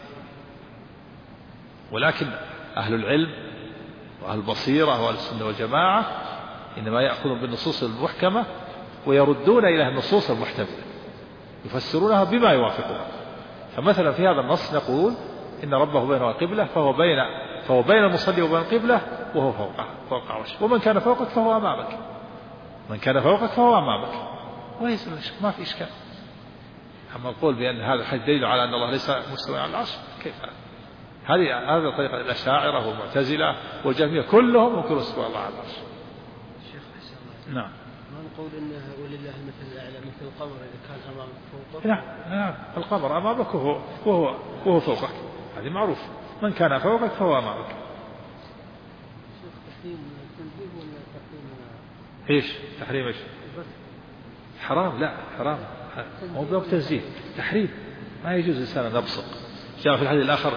ولكن أهل العلم وأهل البصيرة وأهل السنة والجماعة إنما يأخذون بالنصوص المحكمة ويردون إلى النصوص المحتملة يفسرونها بما يوافقها. فمثلا في هذا النص نقول إن ربه بينه القبلة فهو بين المصلي وبين القبلة وهو فوق عرشه، ومن كان فوقك فهو أمامك، من كان فوقك فهو أمامك، ما في إشكال. أما نقول بأن هذا الحديث دليل على أن الله ليس مستوى على العرش، كيف هذه طريقة الأشاعرة والمعتزلة والجهمية كلهم ينكرون استواء الله على العرش. نعم. ما نقول إنه ولله المثل الأعلى مثل القمر إذا كان أمامك فوقك. نعم القمر أمامك وهو فوقك، هذه معروف. من كان فوقك فهو أمامك. شيخ تحريم التنزيه ولا تحريم إيش؟ تحريم إيش؟ حرام؟ لا حرام، مو باب تنزيه، تحريم. ما يجوز الإنسان أن يبصق. جاء في الحديث الآخر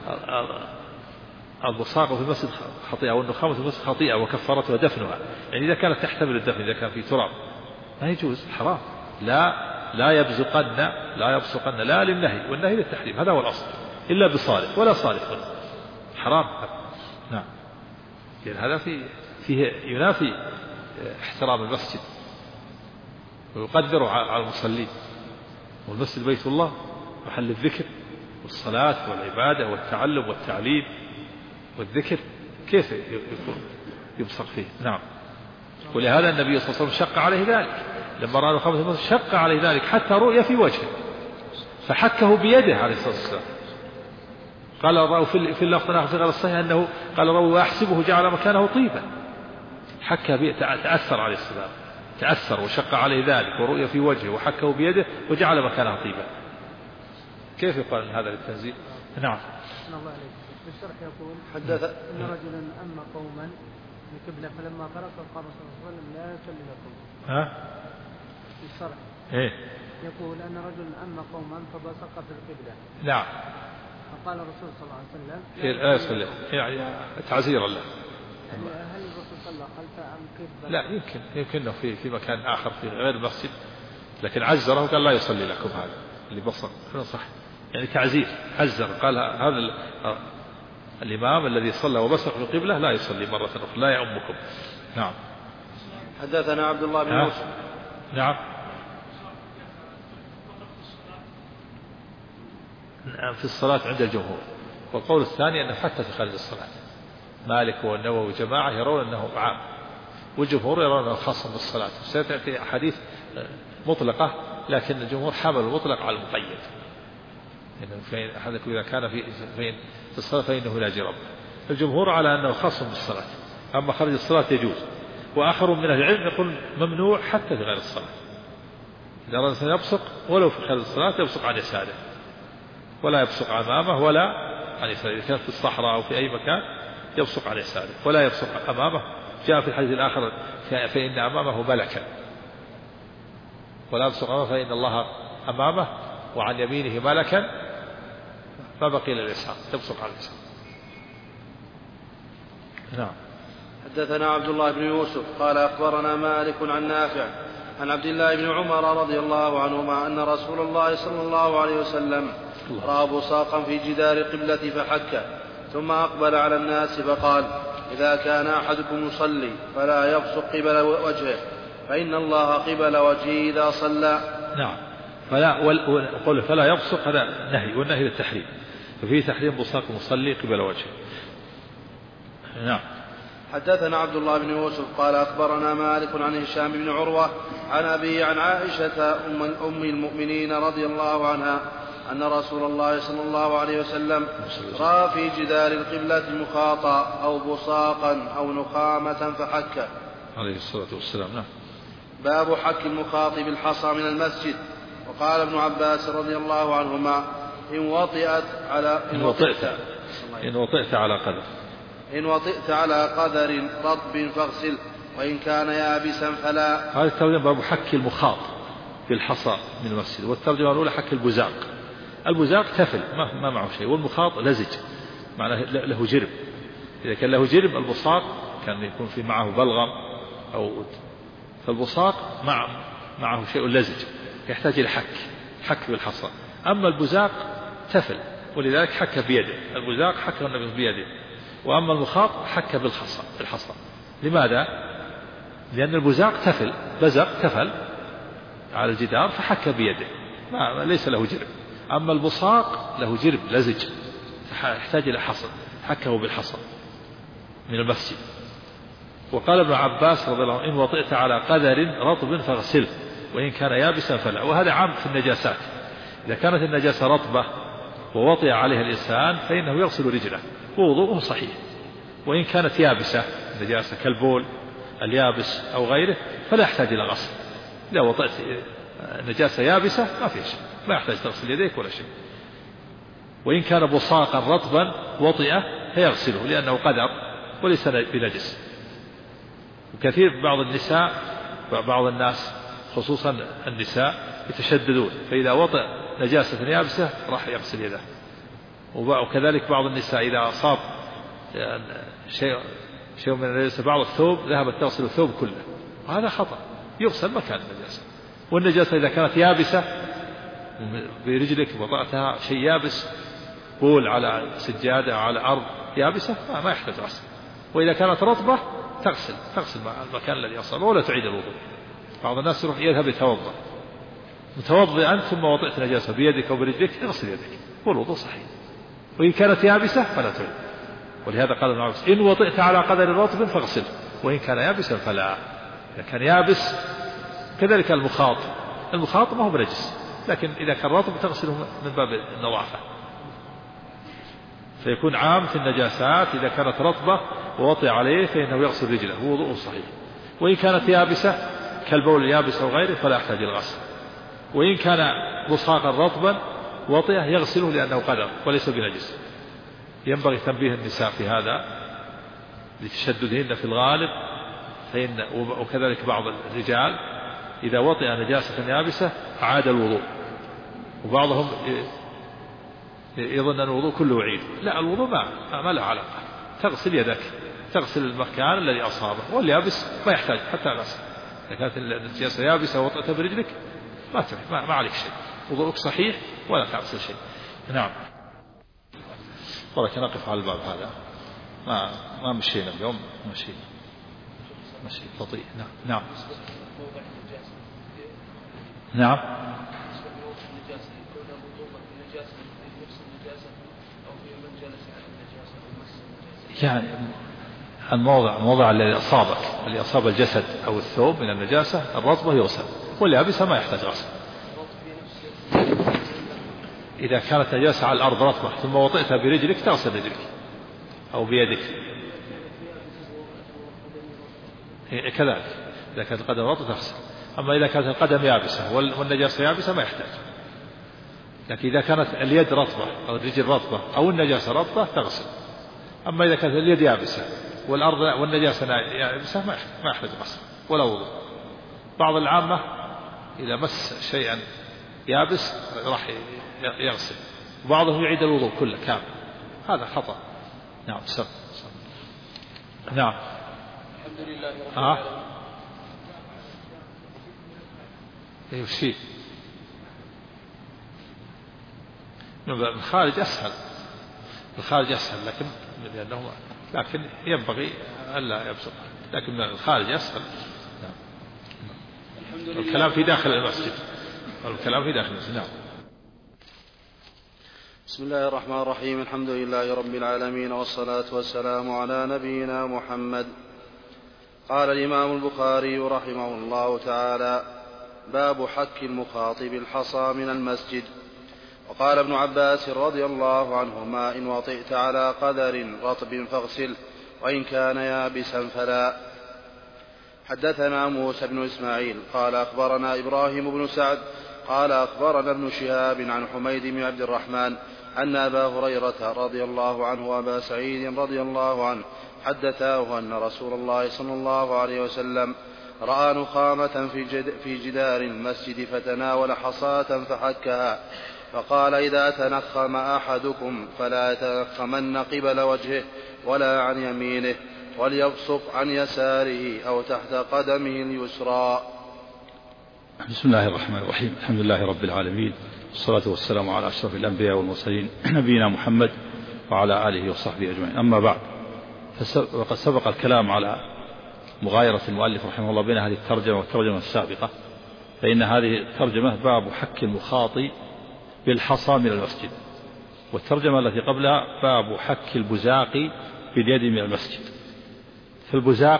البصاق في المسجد خطيئة والنخامة في المسجد خطيئة وكفارتها دفنها. يعني إذا كانت تحتمل الدفن، إذا كان في تراب ما يجوز، حرام. لا يبصقن لا للنهي، والنهي للتحريم، هذا هو الأصل، إلا بصالح ولا صالح حرام. نعم، يعني هذا فيه ينافي احترام المسجد ويقدر على المصلين، والمسجد بيت الله محل الذكر والصلاة والعبادة والتعلم والتعليم والذكر، كيف يبصق فيه؟ نعم. ولهذا النبي صلى الله عليه وسلم شق عليه ذلك لما رأى خمسة المسجد، شق عليه ذلك حتى رؤي في وجهه فحكه بيده عليه الصلاة والسلام. قال الراوي في اللفظ في غير الصحيح أنه قال الراوي وأحسبه جعل مكانه طيبا، حكى به، تأثر عليه السلام، تأثر وشق عليه ذلك ورؤي في وجهه وحكه بيده وجعل مكانه طيبا. كيف يقال هذا للتنزيل؟ نعم. الله عليك. في الشرح يقول حدث إن رجلا أما قوما من قبلة فلما فرق قال صلى الله عليه وسلم لا يصلي لكم. في الشرح يقول أن رجلا أما قوما فبصق في القبلة. نعم. فقال الرسول صلى الله عليه وسلم لا يصلي، يعني تعزيرا له. يعني هل الرسول صلى خلفه أم قبلة؟ لا، يمكن في مكان آخر في غير المسجد، لكن عزره وقال لا يصلي لكم هذا اللي بصق. صح، يعني تعزير، عزر، قال هذا الإمام الذي صلى وبصق في القبلة لا يصلي مرة أخرى، لا يؤمكم. نعم. حدثنا عبد الله بن يوسف. نعم. في الصلاة عند الجمهور، والقول الثاني أنه حتى في خارج الصلاة، مالك والنووي وجماعة يرون أنه عام، والجمهور يرون أنه خاص بالصلاة. ستأتي أحاديث مطلقة، لكن الجمهور حمل المطلق على المقيد، إن أحدكم إذا كان في الصلاة فإنه لا جرم. الجمهور على أنه خاص بالصلاة، أما خارج الصلاة يجوز. وآخر من العلم يقول ممنوع حتى في غير الصلاة، إذا أراد أن يبصق ولو في خارج الصلاة يبصق عن يساره ولا يبصق أمامه ولا عن يساره. إذا كان في الصحراء أو في أي مكان يبصق عن يساره ولا يبصق أمامه. جاء في الحديث الآخر فإن أمامه ملكا، ولا يبصق أمامه فإن الله أمامه، وعن يمينه ملكا، ما بقي إلى اليسار، تبصق على اليسار. نعم. حدثنا عبد الله بن يوسف قال أخبرنا مالك عن نافع عن عبد الله بن عمر رضي الله عنهما أن رسول الله صلى الله عليه وسلم رأى بصاقا في جدار القبلة فحكه، ثم أقبل على الناس فقال: إذا كان أحدكم يصلي فلا يبصق قبل وجهه، فإن الله قبل وجهه إذا صلى. نعم. فلا يبصق، هذا نهي، والنهي للتحريم، ففيه تحريم بصاق المصلي قبل وجهه. نعم. حدثنا عبد الله بن يوسف قال أخبرنا مالك عن هشام بن عروة عن أبي عن عائشة أم المؤمنين رضي الله عنها أن رسول الله صلى الله عليه وسلم رأى في جدار القبلة مخاطا أو بصاقا أو نخامة فحكه عليه الصلاة والسلام. نعم. باب حك المخاط بالحصى من المسجد. وقال ابن عباس رضي الله عنهما: إن وطئت على قدر رطب فاغسل، وإن كان يابسا فلا. هذا الترجمة باب حك المخاط بالحصى من المسجد، والترجمة الأولى حك البزاق. البزاق تفل ما معه شيء، والمخاط لزج معناه له جرب. إذا كان له جرب البصاق كان يكون في معه بلغم أو، فالبصاق معه شيء لزج يحتاج إلى حك بالحصى. أما البزاق تفل، ولذلك حك بيده. البزاق حكه النبي بيده، وأما المخاط حك بالحصى. لماذا؟ لأن البزاق تفل على الجدار فحك بيده، ليس له جرب. أما البصاق له جرب لزج فيحتاج إلى حصى، حكه بالحصى من المسجد. وقال ابن عباس رضي الله عنه: إن وطئت على قدر رطب فاغسله، وإن كان يابسا فلا. وهذا عام في النجاسات، إذا كانت النجاسة رطبة ووطئ عليها الإنسان فإنه يغسل رجله ووضوءه صحيح. وإن كانت يابسة النجاسة كالبول اليابس أو غيره فلا يحتاج إلى غسل. إذا وطئت نجاسة يابسة ما فيه شيء، ما يحتاج تغسل يديك ولا شيء. وإن كان بصاقا رطبا وطئه فيغسله لأنه قدر وليس بنجس. وكثير بعض الناس خصوصا النساء يتشددون، فإذا وطئ نجاسة يابسة راح يغسل يده. وكذلك بعض النساء إذا أصاب شيء من النجاسة بعض الثوب ذهبت تغسل الثوب كله، وهذا خطأ، يغسل مكان النجاسة. والنجاسة إذا كانت يابسة برجلك وطأتها شيء يابس، بول على سجادة على أرض يابسة، ما يحتاج غسل. وإذا كانت رطبة تغسل المكان الذي أصابه ولا تعيد الوضوء. بعض الناس يروح يذهب يتوضأ متوضئا ثم وطئت نجاسة بيدك أو برجلك اغسل يدك والوضوء صحيح، وإن كانت يابسة فلا تعيد. ولهذا قال ابن عباس إن وطئت على قدر رطب فاغسل وإن كان يابسا فلا. إذا كان يابس كذلك المخاط ما هو بنجس، لكن إذا كان رطب تغسله من باب النظافة، فيكون عام في النجاسات. إذا كانت رطبة ووطئ عليه فإنه يغسل رجله ووضوء صحيح، وإن كانت يابسة كالبول اليابس أو غيره فلا يحتاج الغسل. وإن كان مصاقا رطبا وطئه يغسله لأنه قدر وليس بنجس. ينبغي تنبيه النساء في هذا لتشددهن في الغالب، وكذلك بعض الرجال إذا وطئ نجاسة يابسة أعاد الوضوء، وبعضهم يظن أن الوضوء كله عيد. لا، الوضوء ما له علاقة. تغسل يدك، تغسل المكان الذي أصابه، واليابس ما يحتاج حتى غسل. إذا كانت النجاسة يابسة ووطئتها برجلك ما عليك شيء، وضوءك صحيح ولا تغسل شيء. نعم. ولكن نقف على الباب هذا، ما مشينا اليوم، مشي بطيء. نعم. يعني الموضع الذي أصاب الجسد أو الثوب من النجاسة الرطبة يغسل، واليابسة ما يحتاج غسل. إذا كانت نجاسة على الأرض رطبة ثم وطئتها برجلك تغسل رجلك أو بيدك كذلك. إذا كانت القدم رطبة تغسل. أما إذا كانت القدم يابسة والنجاسة يابسة ما يحتاج. لكن إذا كانت اليد رطبة أو الرجل رطبة أو النجاسة رطبة تغسل. أما إذا كانت اليد يابسة والأرض والنجاسة يابسة ما يحتاج غسل ولا وضوء. بعض العامة إذا مس شيئا يابس راح يغسل، وبعضهم يعيد الوضوء كله كامل، هذا خطأ. نعم. نعم. الحمد لله رب العالمين. يمشي من الخارج أسهل، لكن ينبغي ألا يبصق، لكن من الخارج أسهل. الكلام في داخل المسجد. نعم. بسم الله الرحمن الرحيم. الحمد لله رب العالمين، والصلاة والسلام على نبينا محمد. قال الإمام البخاري رحمه الله تعالى: باب حك المخاط بالحصى من المسجد. وقال ابن عباس رضي الله عنهما: إن وطئت على قدر رطب فاغسله وإن كان يابسا فلا. حدثنا موسى بن إسماعيل قال أخبرنا إبراهيم بن سعد قال أخبرنا ابن شهاب عن حميد بن عبد الرحمن أن أبا هريرة رضي الله عنه وأبا سعيد رضي الله عنه حدثاه أن رسول الله صلى الله عليه وسلم رأى نخامة في جدار المسجد فتناول حصاة فحكها، فقال: إذا تنخم أحدكم فلا يتنخمن قبل وجهه ولا عن يمينه، وليبصق عن يساره أو تحت قدمه اليسرى. بسم الله الرحمن الرحيم. الحمد لله رب العالمين، والصلاة والسلام على أشرف الأنبياء والمرسلين نبينا محمد وعلى آله وصحبه أجمعين. أما بعد، وقد سبق الكلام على مغايرة المؤلف رحمه الله بين هذه الترجمة والترجمة السابقة، فإن هذه الترجمة باب حك المخاط بالحصى من المسجد، والترجمة التي قبلها باب حك البزاق باليد من المسجد. فالبزاق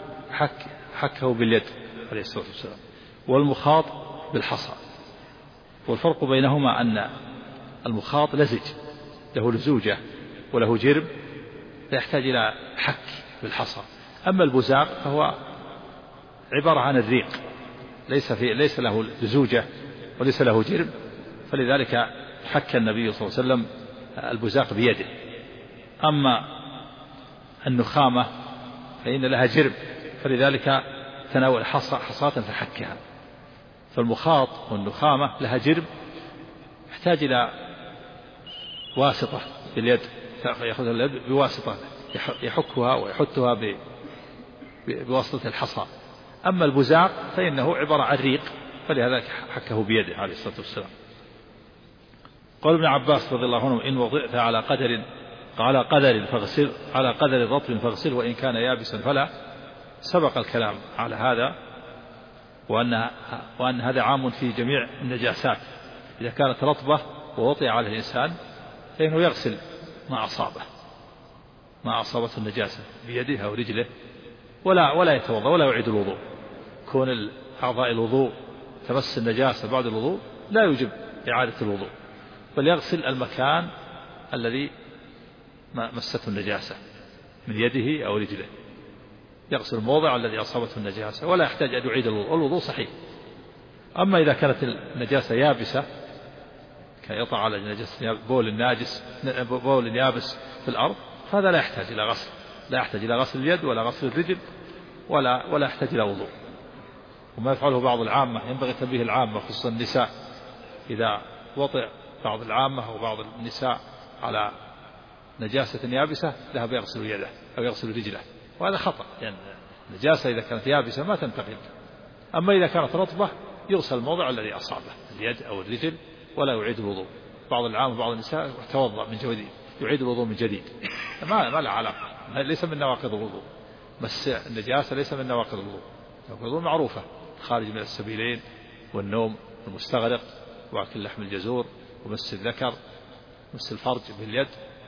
حكه باليد عليه الصلاة والسلام، والمخاط بالحصى. والفرق بينهما أن المخاط لزج، له لزوجة وله جرب، فيحتاج إلى حك بالحصى. أما البزاق فهو عبارة عن الريق، ليس له لزوجة وليس له جرب، فلذلك حك النبي صلى الله عليه وسلم البزاق بيده. أما النخامة فإن لها جرب، فلذلك تناول حصاة فحكها. فالمخاط والنخامة لها جرب، يحتاج إلى واسطة باليد، يأخذ اليد بواسطة يحكها ويحتها بواسطة الحصى. أما البزاق فإنه عبارة عن ريق، فلهذا حكه بيده عليه الصلاة والسلام. قال ابن عباس رضي الله عنه: إن وضعت على قدر فاغسل، على قدر رطب فاغسل وإن كان يابسا فلا. سبق الكلام على هذا، وأن هذا عام في جميع النجاسات. إذا كانت رطبة ووطئ على الإنسان فإنه يغسل ما أصابته النجاسة بيده أو رجله، ولا يتوضأ ولا يعيد الوضوء. كون أعضاء الوضوء تمس النجاسة بعد الوضوء لا يوجب إعادة الوضوء، بل يغسل المكان الذي مسته النجاسة من يده أو رجله، يغسل الموضع الذي أصابته النجاسة ولا يحتاج أن يعيد الوضوء، الوضوء صحيح. أما إذا كانت النجاسة يابسة كان يطع على النجاسة بول يابس في الأرض، فهذا لا يحتاج إلى غسل، لا يحتاج إلى غسل اليد ولا غسل الرجل ولا يحتاج إلى وضوء. وما يفعله بعض العامة ينبغي تنبيه العامة خصوصا النساء، إذا وطئ بعض العامة أو بعض النساء على نجاسة يابسة ذهب يغسل يده أو يغسل رجله، وهذا خطأ، لأن النجاسة إذا كانت يابسة ما تنتقل. أما إذا كانت رطبة يغسل الموضع الذي أصابه اليد أو الرجل ولا يعيد الوضوء. بعض العامة وبعض النساء توضأ من جديد، يعيد الوضوء من جديد، ما له علاقة، ليس من نواقض الوضوء. بس النجاسة ليس من نواقض الوضوء. الوضوء معروفة، خارج من السبيلين والنوم المستغرق وأكل لحم الجزور ومس الذكر مس الفرج باليد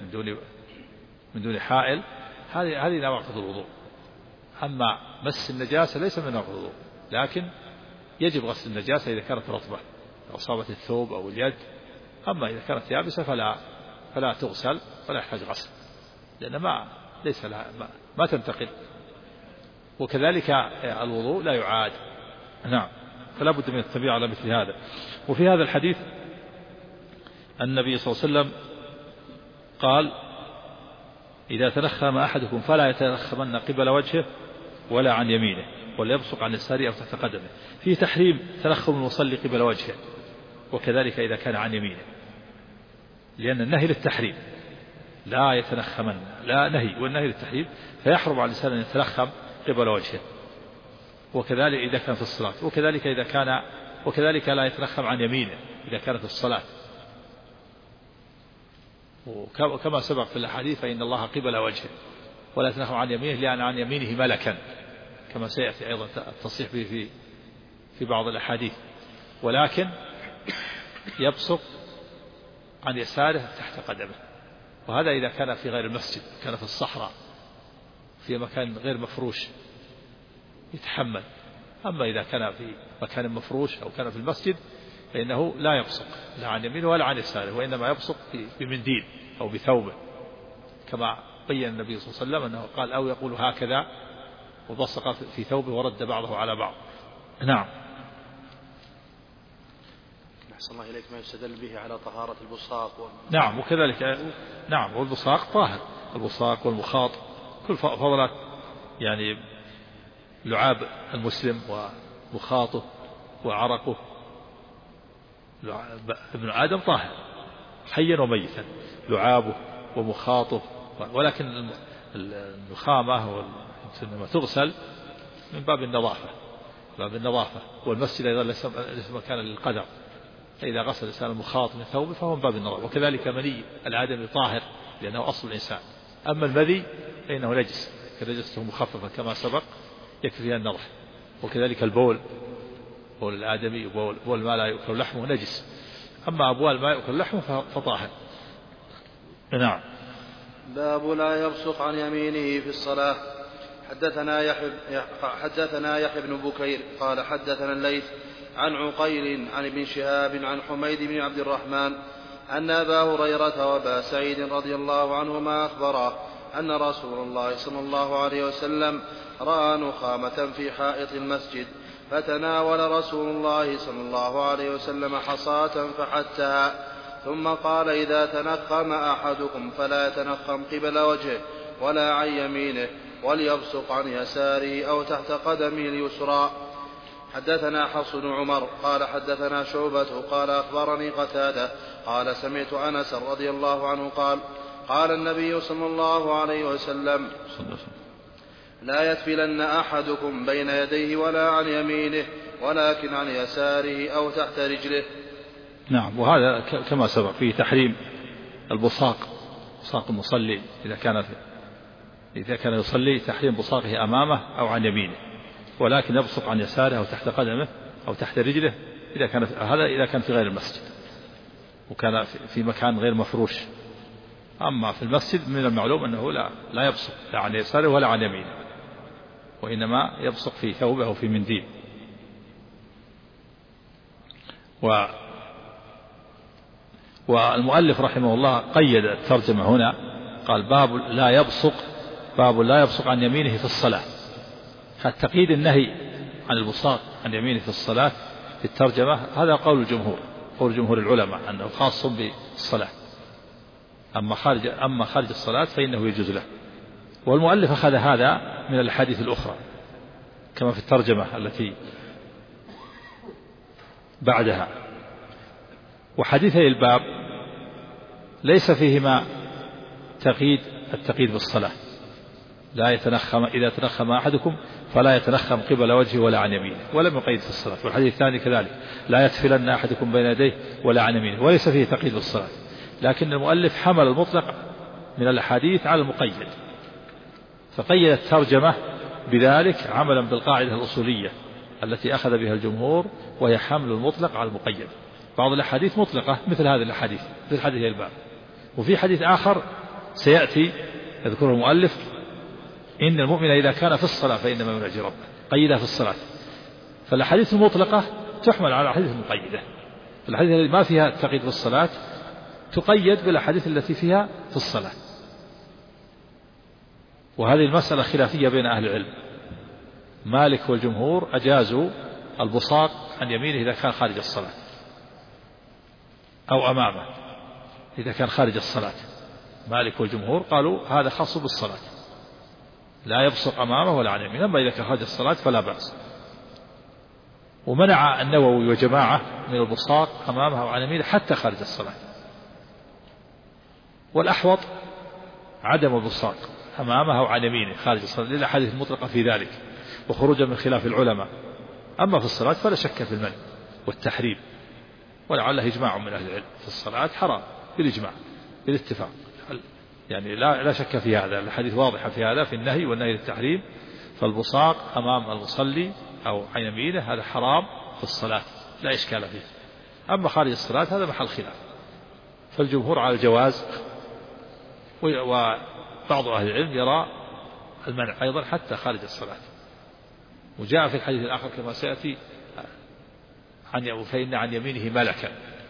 من دون حائل، هذه نواقض الوضوء. أما مس النجاسة ليس من نواقض الوضوء، لكن يجب غسل النجاسة إذا كانت رطبة أو أصابت الثوب أو اليد. أما إذا كانت يابسة فلا تغسل ولا يحتاج غسل، لأن ليس لها ما تنتقل. وكذلك الوضوء لا يعاد. نعم، فلا بد من التنبيه على مثل هذا. وفي هذا الحديث النبي صلى الله عليه وسلم قال: إذا تنخم أحدكم فلا يتنخمن قبل وجهه ولا عن يمينه وليبصق عن يساره أو تحت قدمه. في تحريم تنخم المصلي قبل وجهه، وكذلك إذا كان عن يمينه، لأن النهي للتحريم، لا يتنخمن، لا نهي والنهي للتحريم، فيحرم على الإنسان أن يتنخم قبل وجهه، وكذلك إذا كان في الصلاة، وكذلك لا يتنخم عن يمينه إذا كانت في الصلاة. وكما سبق في الحديث فإن الله قبل وجهه ولا يتنخم عن يمينه لأن عن يمينه ملكا، كما سيأتي أيضا التصريح به في بعض الأحاديث. ولكن يبصق عن يساره تحت قدمه، وهذا إذا كان في غير المسجد، كان في الصحراء في مكان غير مفروش يتحمل. أما إذا كان في مكان مفروش أو كان في المسجد فإنه لا يبصق لا عن يمينه ولا عن يساره، وإنما يبصق بمنديل أو بثوبه، كما بين النبي صلى الله عليه وسلم أنه قال: أو يقول هكذا وبصق في ثوبه ورد بعضه على بعض. نعم. أحسن الله إليك، ما يستدل به على طهارة البصاق نعم، وكذلك نعم، والبصاق طاهر، البصاق والمخاط كل فضلات، يعني لعاب المسلم ومخاطه وعرقه، ابن آدم طاهر حيا وميتا، لعابه ومخاطه. ولكن النخامة إنما تغسل من باب النظافة، والمسجد أيضا ليس مكانا للقدر، فإذا غسل الإنسان المخاط من ثوبه فهو من باب النظافة. وكذلك مني الآدمي طاهر لأنه أصل الإنسان. أما المذي فإنه نجس، كنجسته مخففة كما سبق يكفي فيها النظر. وكذلك البول، بول الآدمي بول ما لا يؤكل لحمه نجس، أما أبوال ما يؤكل لحمه فطاهر. نعم. باب لا يبصق عن يمينه في الصلاة. حدثنا يحيى بن بكير قال حدثنا الليث عن عقيل عن ابن شهاب عن حميد بن عبد الرحمن أن أبا هريرة وأبا سعيد رضي الله عنهما أخبرا أن رسول الله صلى الله عليه وسلم رأى نخامة في حائط المسجد، فتناول رسول الله صلى الله عليه وسلم حصاة فحتها، ثم قال: إذا تنخم أحدكم فلا يتنخم قبل وجهه ولا عن يمينه وليبصق عن يساره أو تحت قدمه اليسرى. حدثنا حفص بن عمر قال حدثنا شعبة قال أخبرني قتادة قال سمعت أنس رضي الله عنه قال: قال النبي صلى الله عليه وسلم: لا يتفلن أحدكم بين يديه ولا عن يمينه ولكن عن يساره أو تحت رجله. نعم. وهذا كما سبق فيه تحريم البصاق، بصاق المصلي إذا كان إذا كان يصلي تحريم بصاقه أمامه أو عن يمينه، ولكن يبصق عن يساره أو تحت قدمه أو تحت رجله إذا كان في غير المسجد وكان في مكان غير مفروش. أما في المسجد من المعلوم أنه لا يبصق لا عن يساره ولا عن يمينه، وإنما يبصق في ثوبه أو في منديل. والمؤلف رحمه الله قيد الترجمة هنا، قال باب لا يبصق عن يمينه في الصلاة. التقييد النهي عن البصاق عن يمينه في الصلاة في الترجمة هذا قول جمهور العلماء أنه خاص بالصلاة، أما خارج الصلاة فإنه يجوز له. والمؤلف أخذ هذا من الأحاديث الأخرى كما في الترجمة التي بعدها. وحديثي الباب ليس فيهما التقييد بالصلاة، لا يتنخم إذا تنخم أحدكم فلا يتنخم قبل وجهه ولا عن يمينه، ولم يقيد في الصلاة. والحديث الثاني كذلك، لا يتفلن أحدكم بين يديه ولا عن يمينه، وليس فيه تقييد بالصلاة. لكن المؤلف حمل المطلق من الأحاديث على المقيد، فقيد الترجمة بذلك عملا بالقاعدة الأصولية التي أخذ بها الجمهور، وهي حمل المطلق على المقيد. بعض الأحاديث مطلقة مثل هذه الأحاديث، مثل حديث الباب. وفي حديث آخر سيأتي يذكره المؤلف، إن المؤمن إذا كان في الصلاة فإنما يناجي ربه، قيدها في الصلاة. فالأحاديث المطلقة تحمل على الأحاديث المقيدة. الأحاديث التي ما فيها تقييد في الصلاة تقيد بالأحاديث التي فيها في الصلاة. وهذه المسألة خلافية بين أهل العلم. مالك والجمهور أجازوا البصاق عن يمينه إذا كان خارج الصلاة، أو أمامه إذا كان خارج الصلاة. مالك والجمهور قالوا هذا خاص بالصلاة، لا يبصق أمامه ولا عن يمينه، أما إذا كان خارج الصلاة فلا بأس. ومنع النووي وجماعة من البصاق أمامه أو عن يمينه حتى خارج الصلاة. والأحوط عدم البصاق أمامه أو عن يمينه خارج الصلاة، للأحاديث المطلقة في ذلك وخروجا من خلاف العلماء. أما في الصلاة فلا شك في المنع والتحريم، ولعله إجماع من أهل العلم في الصلاة حرام بالإجماع بالاتفاق، يعني لا شك في هذا. الحديث واضحة في هذا، في النهي والنهي للتحريم. فالبصاق أمام المصلي أو عن يمينه هذا حرام في الصلاة لا إشكال فيه. أما خارج الصلاة هذا محل خلاف، فالجمهور على الجواز، وبعض أهل العلم يرى المنع أيضا حتى خارج الصلاة. وجاء في الحديث الآخر كما سيأتي فإن عن يمينه ملكا.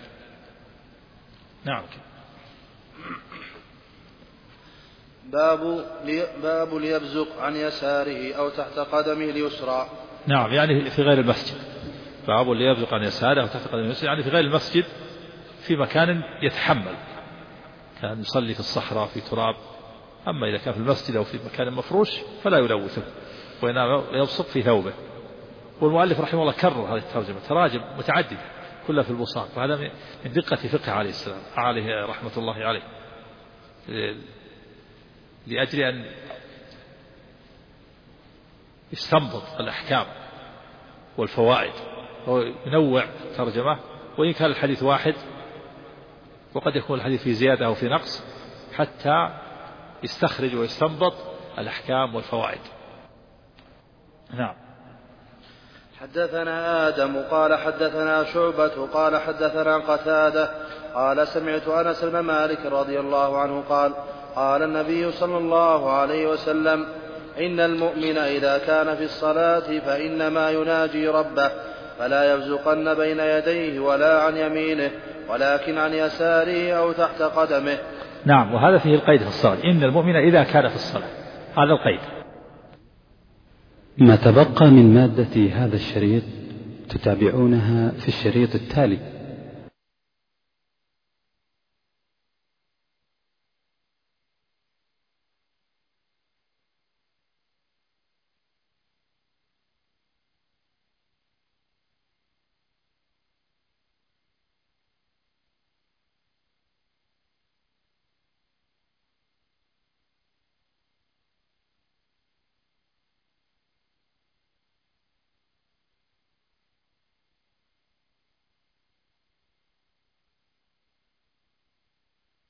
نعم. باب ليبزق عن يساره أو تحت قدمه اليسرى. نعم، يعني في غير المسجد. باب ليبزق عن يساره أو تحت قدمه اليسرى، يعني في غير المسجد، في مكان يتحمل، كان يصلي في الصحراء في تراب. أما إذا كان في المسجد أو في مكان مفروش فلا يلوثه، وإنما يبصق في ثوبه. والمؤلف رحمه الله كرر هذه الترجمة تراجم متعددة كلها في البصاق، وهذا من دقة فقه عليه السلام عليه رحمة الله عليه، لأجل أن يستنبط الأحكام والفوائد، وينوع الترجمة. وإن كان الحديث واحد وقد يكون الحديث في زيادة أو في نقص، حتى يستخرج ويستنبط الأحكام والفوائد. نعم. حدثنا آدم قال حدثنا شعبة قال حدثنا قتادة قال سمعت أنس بن مالك رضي الله عنه قال قال النبي صلى الله عليه وسلم إن المؤمن إذا كان في الصلاة فإنما يناجي ربه، فلا يبزقن بين يديه ولا عن يمينه، ولكن عن يساره أو تحت قدمه. نعم. وهذا فيه القيد في الصلاة، إن المؤمن إذا كان في الصلاة، هذا القيد. ما تبقى من مادة هذا الشريط تتابعونها في الشريط التالي.